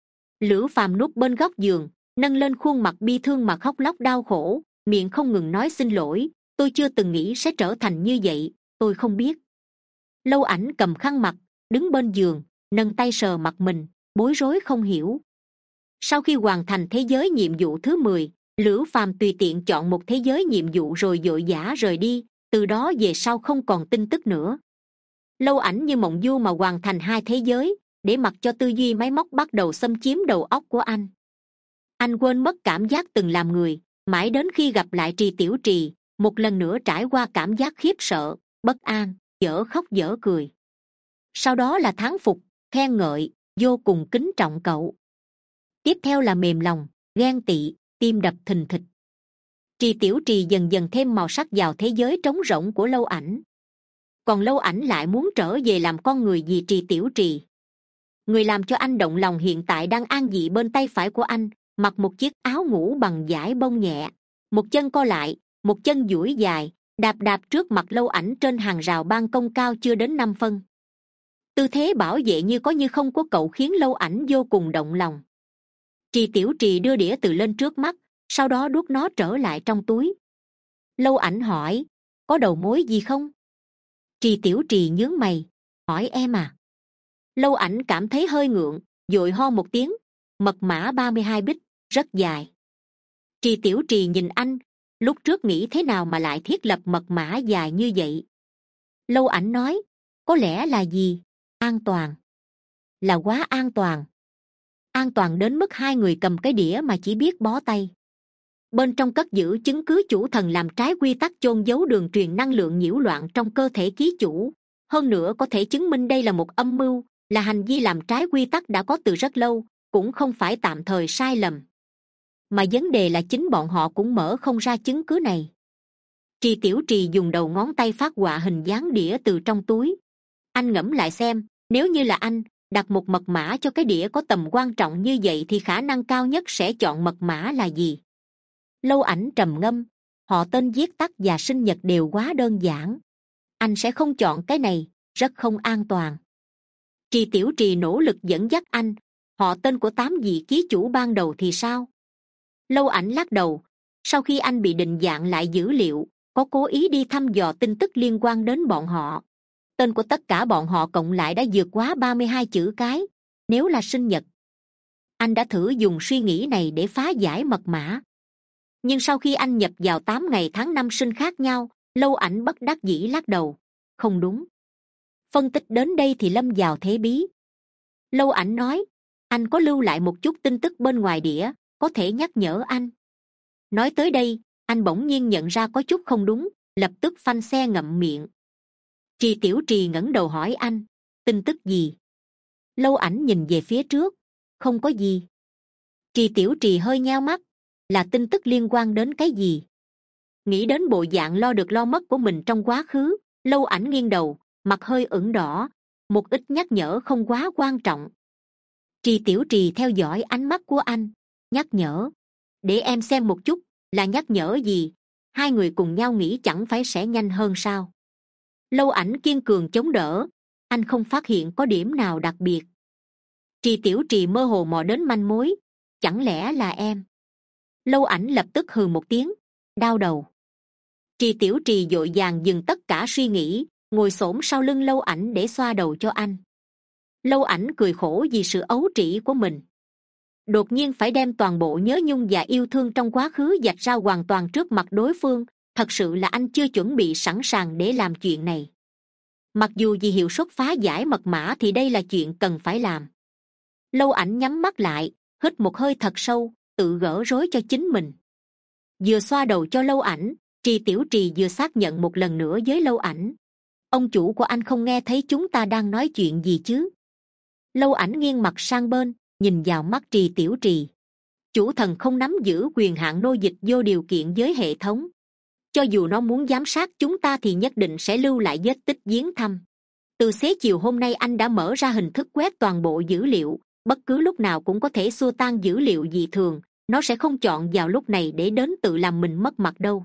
Lữ Phàm núp bên góc giường, nâng lên khuôn mặt bi thương mà khóc lóc đau khổ, miệng không ngừng nói xin lỗi, tôi chưa từng nghĩ sẽ trở thành như vậy, tôi không biết. Lâu Ảnh cầm khăn mặt, đứng bên giường, nâng tay sờ mặt mình, bối rối không hiểu. Sau khi hoàn thành thế giới nhiệm vụ thứ mười, Lữ Phàm tùy tiện chọn một thế giới nhiệm vụ rồi vội vã rời đi, từ đó về sau không còn tin tức nữa. Lâu Ảnh như mộng du mà hoàn thành hai thế giới, để mặc cho tư duy máy móc bắt đầu xâm chiếm đầu óc của anh. Anh quên mất cảm giác từng làm người, mãi đến khi gặp lại Trì Tiểu Trì, một lần nữa trải qua cảm giác khiếp sợ, bất an, dở khóc dở cười. Sau đó là thán phục, khen ngợi, vô cùng kính trọng cậu. Tiếp theo là mềm lòng, ghen tị, tim đập thình thịch. Trì Tiểu Trì dần dần thêm màu sắc vào thế giới trống rỗng của Lâu Ảnh. Còn Lâu Ảnh lại muốn trở về làm con người vì Trì Tiểu Trì. Người làm cho anh động lòng hiện tại đang an vị bên tay phải của anh, mặc một chiếc áo ngủ bằng vải bông nhẹ, một chân co lại, một chân duỗi dài, đạp đạp trước mặt Lâu Ảnh trên hàng rào ban công cao chưa đến năm phân. Tư thế bảo vệ như có như không của cậu khiến Lâu Ảnh vô cùng động lòng. Trì Tiểu Trì đưa đĩa từ lên trước mắt, sau đó đút nó trở lại trong túi. Lâu Ảnh hỏi, có đầu mối gì không? Trì Tiểu Trì nhướng mày, hỏi em à. Lâu Ảnh cảm thấy hơi ngượng, vội ho một tiếng. Mật mã ba mươi hai bit, rất dài. Trì Tiểu Trì nhìn anh, lúc trước nghĩ thế nào mà lại thiết lập mật mã dài như vậy? Lâu Ảnh nói, có lẽ là gì? An toàn. Là quá an toàn. An toàn đến mức hai người cầm cái đĩa mà chỉ biết bó tay. Bên trong cất giữ chứng cứ chủ thần làm trái quy tắc chôn giấu đường truyền năng lượng nhiễu loạn trong cơ thể ký chủ. Hơn nữa có thể chứng minh đây là một âm mưu, là hành vi làm trái quy tắc đã có từ rất lâu, cũng không phải tạm thời sai lầm. Mà vấn đề là chính bọn họ cũng mở không ra chứng cứ này. Trì Tiểu Trì dùng đầu ngón tay phát họa hình dáng đĩa từ trong túi. Anh ngẫm lại xem, nếu như là anh đặt một mật mã cho cái đĩa có tầm quan trọng như vậy thì khả năng cao nhất sẽ chọn mật mã là gì? Lâu Ảnh trầm ngâm, họ tên, viết tắt và sinh nhật đều quá đơn giản. Anh sẽ không chọn cái này, rất không an toàn. Trì Tiểu Trì nỗ lực dẫn dắt anh, họ tên của tám vị ký chủ ban đầu thì sao? Lâu Ảnh lắc đầu, sau khi anh bị định dạng lại dữ liệu, có cố ý đi thăm dò tin tức liên quan đến bọn họ. Tên của tất cả bọn họ cộng lại đã vượt quá ba mươi hai chữ cái. Nếu là sinh nhật, anh đã thử dùng suy nghĩ này để phá giải mật mã. Nhưng sau khi anh nhập vào tám ngày tháng năm sinh khác nhau, Lâu Ảnh bất đắc dĩ lắc đầu. Không đúng. Phân tích đến đây thì lâm vào thế bí. Lâu Ảnh nói, anh có lưu lại một chút tin tức bên ngoài đĩa, có thể nhắc nhở anh. Nói tới đây, anh bỗng nhiên nhận ra có chút không đúng, lập tức phanh xe ngậm miệng. Trì Tiểu Trì ngẩng đầu hỏi anh, tin tức gì? Lâu Ảnh nhìn về phía trước, không có gì. Trì Tiểu Trì hơi nheo mắt, là tin tức liên quan đến cái gì? Nghĩ đến bộ dạng lo được lo mất của mình trong quá khứ, Lâu Ảnh nghiêng đầu, mặt hơi ửng đỏ, một ít nhắc nhở không quá quan trọng. Trì Tiểu Trì theo dõi ánh mắt của anh, nhắc nhở. Để em xem một chút, là nhắc nhở gì? Hai người cùng nhau nghĩ chẳng phải sẽ nhanh hơn sao? Lâu Ảnh kiên cường chống đỡ, anh không phát hiện có điểm nào đặc biệt. Trì Tiểu Trì mơ hồ mò đến manh mối, chẳng lẽ là em? Lâu Ảnh lập tức hừ một tiếng, đau đầu. Trì Tiểu Trì vội vàng dừng tất cả suy nghĩ, ngồi xổm sau lưng Lâu Ảnh để xoa đầu cho anh. Lâu Ảnh cười khổ vì sự ấu trĩ của mình. Đột nhiên phải đem toàn bộ nhớ nhung và yêu thương trong quá khứ vạch ra hoàn toàn trước mặt đối phương, thật sự là anh chưa chuẩn bị sẵn sàng để làm chuyện này. Mặc dù vì hiệu suất phá giải mật mã thì đây là chuyện cần phải làm. Lâu Ảnh nhắm mắt lại, hít một hơi thật sâu, tự gỡ rối cho chính mình. Vừa xoa đầu cho Lâu Ảnh, Trì Tiểu Trì vừa xác nhận một lần nữa với Lâu Ảnh. Ông chủ của anh không nghe thấy chúng ta đang nói chuyện gì chứ? Lâu Ảnh nghiêng mặt sang bên, nhìn vào mắt Trì Tiểu Trì. Chủ thần không nắm giữ quyền hạn nô dịch vô điều kiện với hệ thống. Cho dù nó muốn giám sát chúng ta thì nhất định sẽ lưu lại vết tích viếng thăm. Từ xế chiều hôm nay anh đã mở ra hình thức quét toàn bộ dữ liệu, bất cứ lúc nào cũng có thể xua tan dữ liệu dị thường, nó sẽ không chọn vào lúc này để đến tự làm mình mất mặt đâu.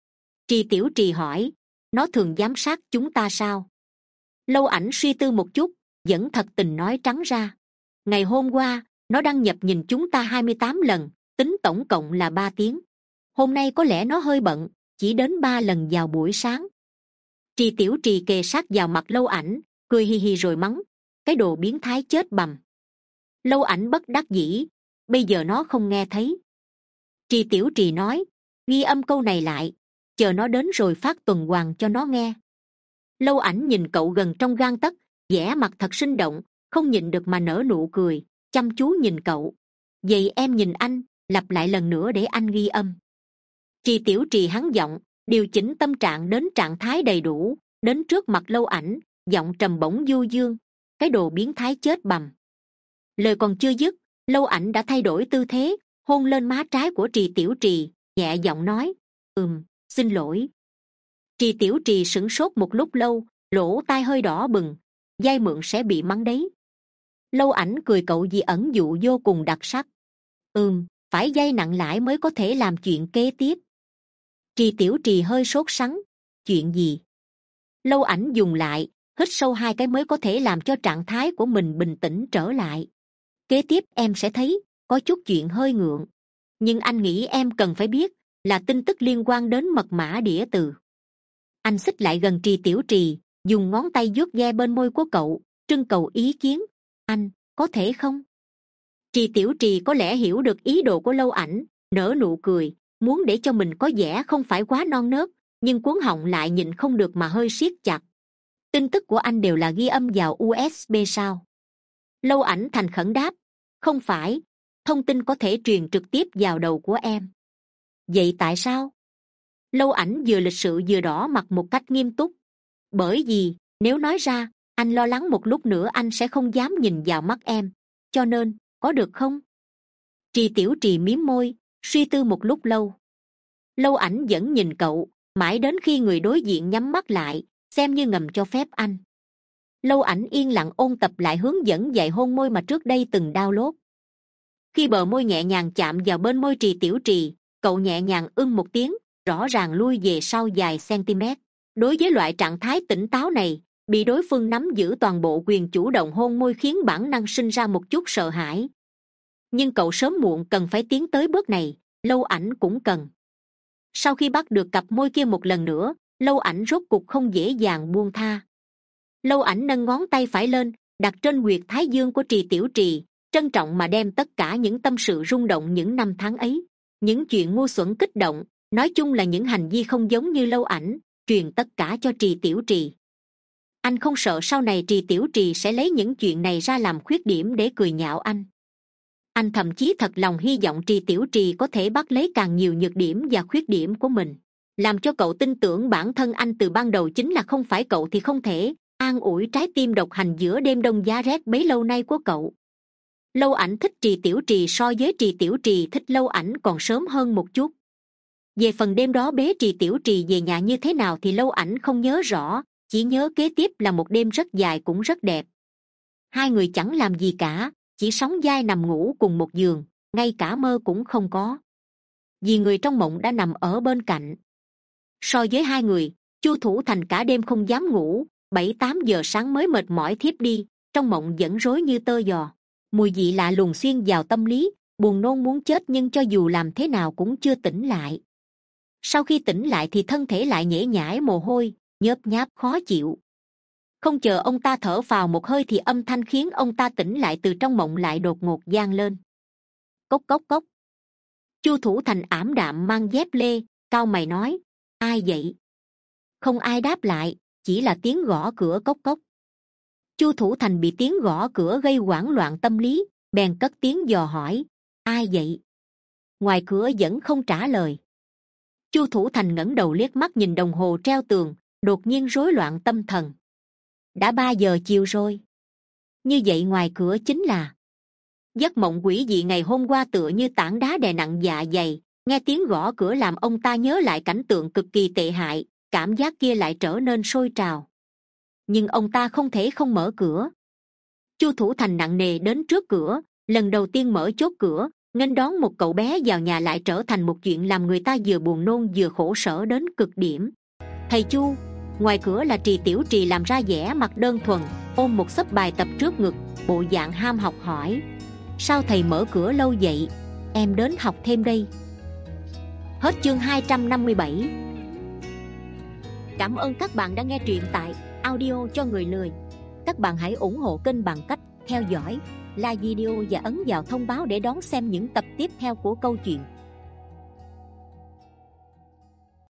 Trì Tiểu Trì hỏi, nó thường giám sát chúng ta sao? Lâu Ảnh suy tư một chút, vẫn thật tình nói trắng ra. Ngày hôm qua, nó đăng nhập nhìn chúng ta hai mươi tám lần, tính tổng cộng là ba tiếng. Hôm nay có lẽ nó hơi bận, chỉ đến ba lần vào buổi sáng. Trì Tiểu Trì kề sát vào mặt Lâu Ảnh, cười hi hi rồi mắng, cái đồ biến thái chết bầm. Lâu Ảnh bất đắc dĩ, bây giờ nó không nghe thấy. Trì Tiểu Trì nói, ghi âm câu này lại, chờ nó đến rồi phát tuần hoàn cho nó nghe. Lâu Ảnh nhìn cậu gần trong gang tấc, vẻ mặt thật sinh động, không nhịn được mà nở nụ cười, chăm chú nhìn cậu. Vậy em nhìn anh, lặp lại lần nữa để anh ghi âm. Trì Tiểu Trì hắn giọng, điều chỉnh tâm trạng đến trạng thái đầy đủ, đến trước mặt Lâu Ảnh, giọng trầm bổng du dương, cái đồ biến thái chết bầm. Lời còn chưa dứt, Lâu Ảnh đã thay đổi tư thế, hôn lên má trái của Trì Tiểu Trì, nhẹ giọng nói, ừm, xin lỗi. Trì Tiểu Trì sửng sốt một lúc lâu, lỗ tai hơi đỏ bừng, dai mượn sẽ bị mắng đấy. Lâu Ảnh cười cậu vì ẩn dụ vô cùng đặc sắc. Ừm, phải dây nặng lãi mới có thể làm chuyện kế tiếp. Trì Tiểu Trì hơi sốt sắng, chuyện gì? Lâu Ảnh dùng lại, hít sâu hai cái mới có thể làm cho trạng thái của mình bình tĩnh trở lại. Kế tiếp em sẽ thấy có chút chuyện hơi ngượng, nhưng anh nghĩ em cần phải biết là tin tức liên quan đến mật mã đĩa từ. Anh xích lại gần Trì Tiểu Trì, dùng ngón tay vuốt ve bên môi của cậu, trưng cầu ý kiến. Anh có thể không? Trì Tiểu Trì có lẽ hiểu được ý đồ của Lâu Ảnh, nở nụ cười, muốn để cho mình có vẻ không phải quá non nớt, nhưng cuống họng lại nhịn không được mà hơi siết chặt. Tin tức của anh đều là ghi âm vào u ét bê sao? Lâu Ảnh thành khẩn đáp, không phải, thông tin có thể truyền trực tiếp vào đầu của em. Vậy tại sao? Lâu Ảnh vừa lịch sự vừa đỏ mặt một cách nghiêm túc. Bởi vì nếu nói ra, anh lo lắng một lúc nữa anh sẽ không dám nhìn vào mắt em, cho nên có được không? Trì Tiểu Trì mím môi, suy tư một lúc lâu. Lâu Ảnh vẫn nhìn cậu, mãi đến khi người đối diện nhắm mắt lại, xem như ngầm cho phép anh. Lâu Ảnh yên lặng ôn tập lại hướng dẫn dạy hôn môi mà trước đây từng download. Khi bờ môi nhẹ nhàng chạm vào bên môi Trì Tiểu Trì, cậu nhẹ nhàng ưng một tiếng, rõ ràng lui về sau vài cm. Đối với loại trạng thái tỉnh táo này, bị đối phương nắm giữ toàn bộ quyền chủ động hôn môi khiến bản năng sinh ra một chút sợ hãi. Nhưng cậu sớm muộn cần phải tiến tới bước này, Lâu Ảnh cũng cần. Sau khi bắt được cặp môi kia một lần nữa, Lâu Ảnh rốt cục không dễ dàng buông tha. Lâu Ảnh nâng ngón tay phải lên, đặt trên huyệt thái dương của Trì Tiểu Trì, trân trọng mà đem tất cả những tâm sự rung động những năm tháng ấy, những chuyện ngu xuẩn kích động, nói chung là những hành vi không giống như Lâu Ảnh, truyền tất cả cho Trì Tiểu Trì. Anh không sợ sau này Trì Tiểu Trì sẽ lấy những chuyện này ra làm khuyết điểm để cười nhạo anh. Anh thậm chí thật lòng hy vọng Trì Tiểu Trì có thể bắt lấy càng nhiều nhược điểm và khuyết điểm của mình, làm cho cậu tin tưởng bản thân anh từ ban đầu chính là không phải cậu thì không thể, an ủi trái tim độc hành giữa đêm đông giá rét bấy lâu nay của cậu. Lâu Ảnh thích Trì Tiểu Trì so với Trì Tiểu Trì thích Lâu Ảnh còn sớm hơn một chút. Về phần đêm đó bế Trì Tiểu Trì về nhà như thế nào thì Lâu Ảnh không nhớ rõ, chỉ nhớ kế tiếp là một đêm rất dài cũng rất đẹp. Hai người chẳng làm gì cả, chỉ sóng vai nằm ngủ cùng một giường, ngay cả mơ cũng không có, vì người trong mộng đã nằm ở bên cạnh. So với hai người, Chu Thủ Thành cả đêm không dám ngủ, bảy tám giờ sáng mới mệt mỏi thiếp đi, trong mộng vẫn rối như tơ giò. Mùi vị lạ lùng xuyên vào tâm lý, buồn nôn muốn chết nhưng cho dù làm thế nào cũng chưa tỉnh lại. Sau khi tỉnh lại thì thân thể lại nhễ nhãi mồ hôi, nhớp nháp khó chịu. Không chờ ông ta thở phào một hơi thì âm thanh khiến ông ta tỉnh lại từ trong mộng lại đột ngột vang lên. Cốc cốc cốc. Chu Thủ Thành ảm đạm mang dép lê, cau mày nói, ai vậy? Không ai đáp lại, chỉ là tiếng gõ cửa cốc cốc. Chu Thủ Thành bị tiếng gõ cửa gây hoảng loạn tâm lý, bèn cất tiếng dò hỏi, ai vậy? Ngoài cửa vẫn không trả lời. Chu Thủ Thành ngẩng đầu liếc mắt nhìn đồng hồ treo tường, đột nhiên rối loạn tâm thần. Đã ba giờ chiều rồi. Như vậy ngoài cửa chính là... Giấc mộng quỷ dị ngày hôm qua tựa như tảng đá đè nặng dạ dày, nghe tiếng gõ cửa làm ông ta nhớ lại cảnh tượng cực kỳ tệ hại, cảm giác kia lại trở nên sôi trào. Nhưng ông ta không thể không mở cửa. Chu Thủ Thành nặng nề đến trước cửa, lần đầu tiên mở chốt cửa, nghênh đón một cậu bé vào nhà lại trở thành một chuyện làm người ta vừa buồn nôn vừa khổ sở đến cực điểm. Thầy Chu. Ngoài cửa là Trì Tiểu Trì làm ra vẻ mặt đơn thuần, ôm một xấp bài tập trước ngực, bộ dạng ham học hỏi, sao thầy mở cửa lâu vậy? Em đến học thêm đây. Hết chương hai trăm năm mươi bảy. Cảm ơn các bạn đã nghe truyện tại audio cho người lười. Các bạn hãy ủng hộ kênh bằng cách theo dõi, like video và ấn vào thông báo để đón xem những tập tiếp theo của câu chuyện.